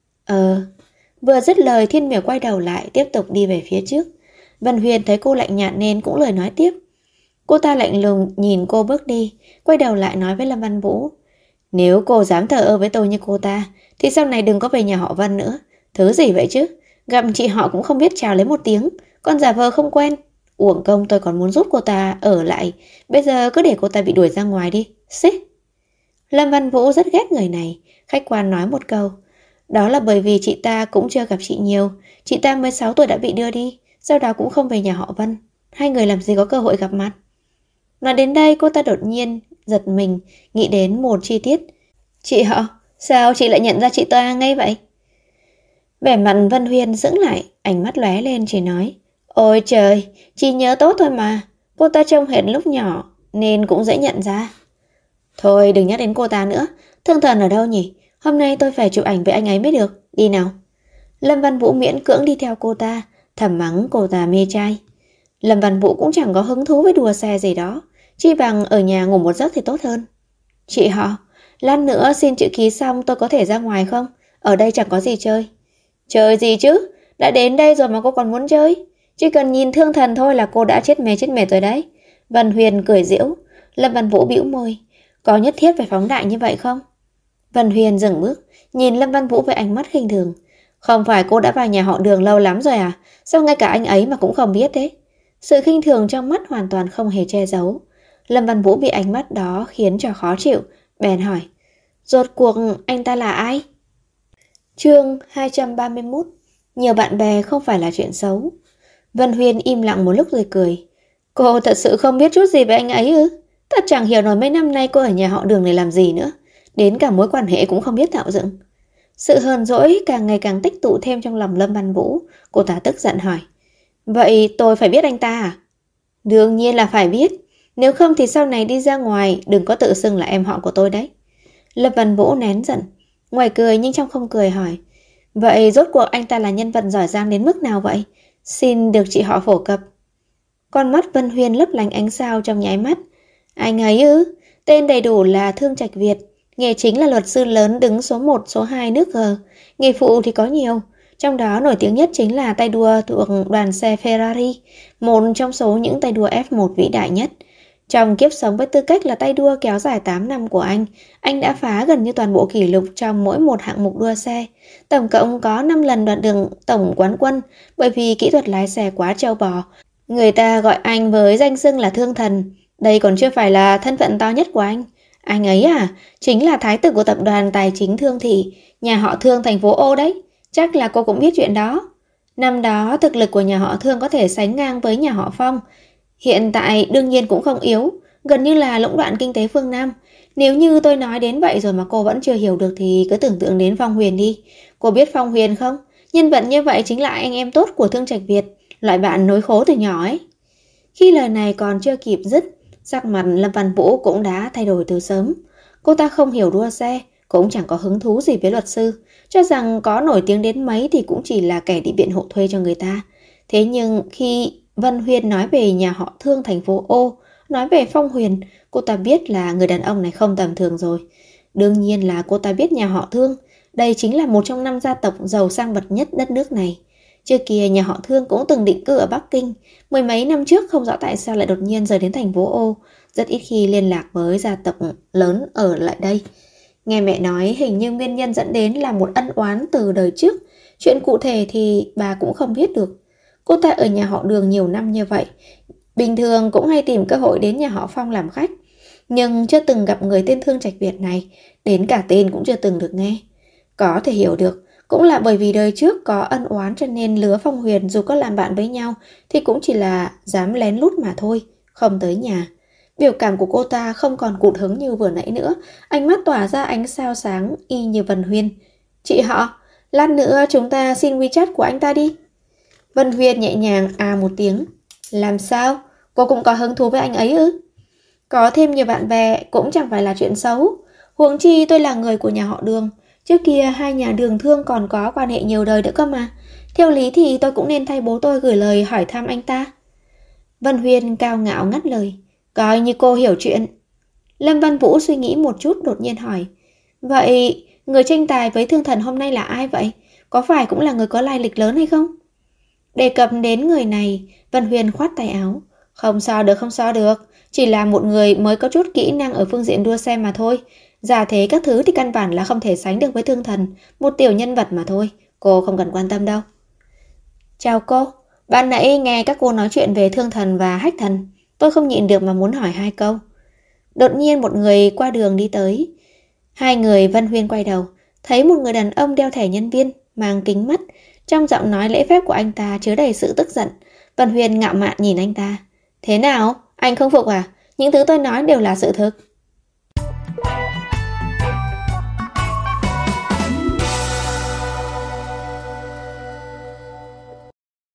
Vừa dứt lời Thiên Miểu quay đầu lại tiếp tục đi về phía trước. Vân Huyền thấy cô lạnh nhạt nên cũng lời nói tiếp. Cô ta lạnh lùng nhìn cô bước đi, quay đầu lại nói với Lâm Văn Vũ. Nếu cô dám thờ ơ với tôi như cô ta, thì sau này đừng có về nhà họ Vân nữa. Thứ gì vậy chứ? Gặp chị họ cũng không biết chào lấy một tiếng, còn giả vờ không quen. Uổng công tôi còn muốn giúp cô ta ở lại, bây giờ cứ để cô ta bị đuổi ra ngoài đi. Xích. Lâm Văn Vũ rất ghét người này, khách quan nói một câu. Đó là bởi vì chị ta cũng chưa gặp chị nhiều. Chị ta mới 6 tuổi đã bị đưa đi, sau đó cũng không về nhà họ Vân. Hai người làm gì có cơ hội gặp mặt. Nói đến đây cô ta đột nhiên giật mình, nghĩ đến một chi tiết. Chị họ, sao chị lại nhận ra chị ta ngay vậy? Vẻ mặt Vân Huyên sững lại, ánh mắt lóe lên chỉ nói. Ôi trời, chị nhớ tốt thôi mà. Cô ta trông hệt lúc nhỏ nên cũng dễ nhận ra. Thôi đừng nhắc đến cô ta nữa. Thương Thần ở đâu nhỉ? Hôm nay tôi phải chụp ảnh với anh ấy mới được. Đi nào. Lâm Văn Vũ miễn cưỡng đi theo cô ta, thầm mắng cô ta mê trai. Lâm Văn Vũ cũng chẳng có hứng thú với đùa xe gì đó, chi bằng ở nhà ngủ một giấc thì tốt hơn. Chị họ, lát nữa xin chữ ký xong tôi có thể ra ngoài không? Ở đây chẳng có gì chơi. Chơi gì chứ? Đã đến đây rồi mà cô còn muốn chơi? Chỉ cần nhìn Thương Thần thôi là cô đã chết mệt rồi đấy. Vân Huyền cười giễu. Lâm Văn Vũ bĩu môi. Có nhất thiết phải phóng đại như vậy không? Vân Huyền dừng bước, nhìn Lâm Văn Vũ với ánh mắt khinh thường. Không phải cô đã vào nhà họ Đường lâu lắm rồi à? Sao ngay cả anh ấy mà cũng không biết thế? Sự khinh thường trong mắt hoàn toàn không hề che giấu. Lâm Văn Vũ bị ánh mắt đó khiến cho khó chịu, bèn hỏi. Rốt cuộc anh ta là ai? Chương 231. Nhiều bạn bè không phải là chuyện xấu. Vân Huyền im lặng một lúc rồi cười. Cô thật sự không biết chút gì về anh ấy ư? Thật chẳng hiểu nổi mấy năm nay cô ở nhà họ Đường này làm gì nữa. Đến cả mối quan hệ cũng không biết tạo dựng. Sự hờn dỗi càng ngày càng tích tụ thêm trong lòng Lâm Văn Vũ. Cô ta tức giận hỏi. Vậy tôi phải biết anh ta à? Đương nhiên là phải biết. Nếu không thì sau này đi ra ngoài đừng có tự xưng là em họ của tôi đấy. Lâm Văn Vũ nén giận, ngoài cười nhưng trong không cười hỏi. Vậy rốt cuộc anh ta là nhân vật giỏi giang đến mức nào vậy? Xin được chị họ phổ cập. Con mắt Vân Huyên lấp lánh ánh sao trong nháy mắt. Anh ấy ư? Tên đầy đủ là Thương Trạch Việt. Nghề chính là luật sư lớn đứng số 1, số 2 nước G. Nghề phụ thì có nhiều. Trong đó nổi tiếng nhất chính là tay đua thuộc đoàn xe Ferrari, một trong số những tay đua F1 vĩ đại nhất. Trong kiếp sống với tư cách là tay đua kéo dài 8 năm của anh đã phá gần như toàn bộ kỷ lục trong mỗi một hạng mục đua xe. Tổng cộng có 5 lần đoạt được tổng quán quân bởi vì kỹ thuật lái xe quá trâu bò. Người ta gọi anh với danh xưng là Thương Thần. Đây còn chưa phải là thân phận to nhất của anh. Anh ấy chính là thái tử của tập đoàn tài chính Thương Thị, nhà họ Thương thành phố Ô đấy. Chắc là cô cũng biết chuyện đó. Năm đó thực lực của nhà họ Thương có thể sánh ngang với nhà họ Phong. Hiện tại đương nhiên cũng không yếu, gần như là lũng đoạn kinh tế phương Nam. Nếu như tôi nói đến vậy rồi mà cô vẫn chưa hiểu được thì cứ tưởng tượng đến Phong Huyền đi. Cô biết Phong Huyền không? Nhân vật như vậy chính là anh em tốt của Thương Trạch Việt, loại bạn nối khố từ nhỏ ấy. Khi lời này còn chưa kịp dứt, sắc mặt Lâm Văn Vũ cũng đã thay đổi từ sớm. Cô ta không hiểu đua xe, cũng chẳng có hứng thú gì với luật sư, cho rằng có nổi tiếng đến mấy thì cũng chỉ là kẻ đi biện hộ thuê cho người ta. Thế nhưng khi Vân Huyên nói về nhà họ Thương thành phố Ô, nói về Phong Huyền, cô ta biết là người đàn ông này không tầm thường rồi. Đương nhiên là cô ta biết nhà họ Thương, đây chính là một trong 5 gia tộc giàu sang bậc nhất đất nước này. Trước kia nhà họ Thương cũng từng định cư ở Bắc Kinh, mười mấy năm trước không rõ tại sao lại đột nhiên rời đến thành phố Ô, rất ít khi liên lạc với gia tộc lớn ở lại đây. Nghe mẹ nói hình như nguyên nhân dẫn đến là một ân oán từ đời trước, chuyện cụ thể thì bà cũng không biết được. Cô ta ở nhà họ Đường nhiều năm như vậy, bình thường cũng hay tìm cơ hội đến nhà họ Phong làm khách, nhưng chưa từng gặp người tên Thương Trạch Việt này, đến cả tên cũng chưa từng được nghe. Có thể hiểu được, cũng là bởi vì đời trước có ân oán cho nên lứa Phong Huyền dù có làm bạn với nhau thì cũng chỉ là dám lén lút mà thôi, không tới nhà. Biểu cảm của cô ta không còn cụt hứng như vừa nãy nữa, ánh mắt tỏa ra ánh sao sáng y như Vân Huyên. Chị họ, lát nữa chúng ta xin WeChat của anh ta đi. Vân Huyên nhẹ nhàng một tiếng. Làm sao? Cô cũng có hứng thú với anh ấy ư? Có thêm nhiều bạn bè cũng chẳng phải là chuyện xấu. Huống chi tôi là người của nhà họ Đường. Trước kia hai nhà Đường Thương còn có quan hệ nhiều đời nữa cơ mà. Theo lý thì tôi cũng nên thay bố tôi gửi lời hỏi thăm anh ta. Vân Huyên cao ngạo ngắt lời. Coi như cô hiểu chuyện. Lâm Văn Vũ suy nghĩ một chút đột nhiên hỏi. Vậy người tranh tài với Thương Thần hôm nay là ai vậy? Có phải cũng là người có lai lịch lớn hay không? Đề cập đến người này, Vân Huyên khoát tay áo. Không sao được, không sao được. Chỉ là một người mới có chút kỹ năng ở phương diện đua xe mà thôi. Giả thế các thứ thì căn bản là không thể sánh được với Thương Thần. Một tiểu nhân vật mà thôi. Cô không cần quan tâm đâu. Chào cô. Ban nãy nghe các cô nói chuyện về Thương Thần và Hách Thần. Tôi không nhịn được mà muốn hỏi hai câu. Đột nhiên một người qua đường đi tới. Hai người Vân Huyên quay đầu. Thấy một người đàn ông đeo thẻ nhân viên, mang kính mắt. Trong giọng nói lễ phép của anh ta chứa đầy sự tức giận. Vân Huyên ngạo mạn nhìn anh ta. Thế nào? Anh không phục à? Những thứ tôi nói đều là sự thực.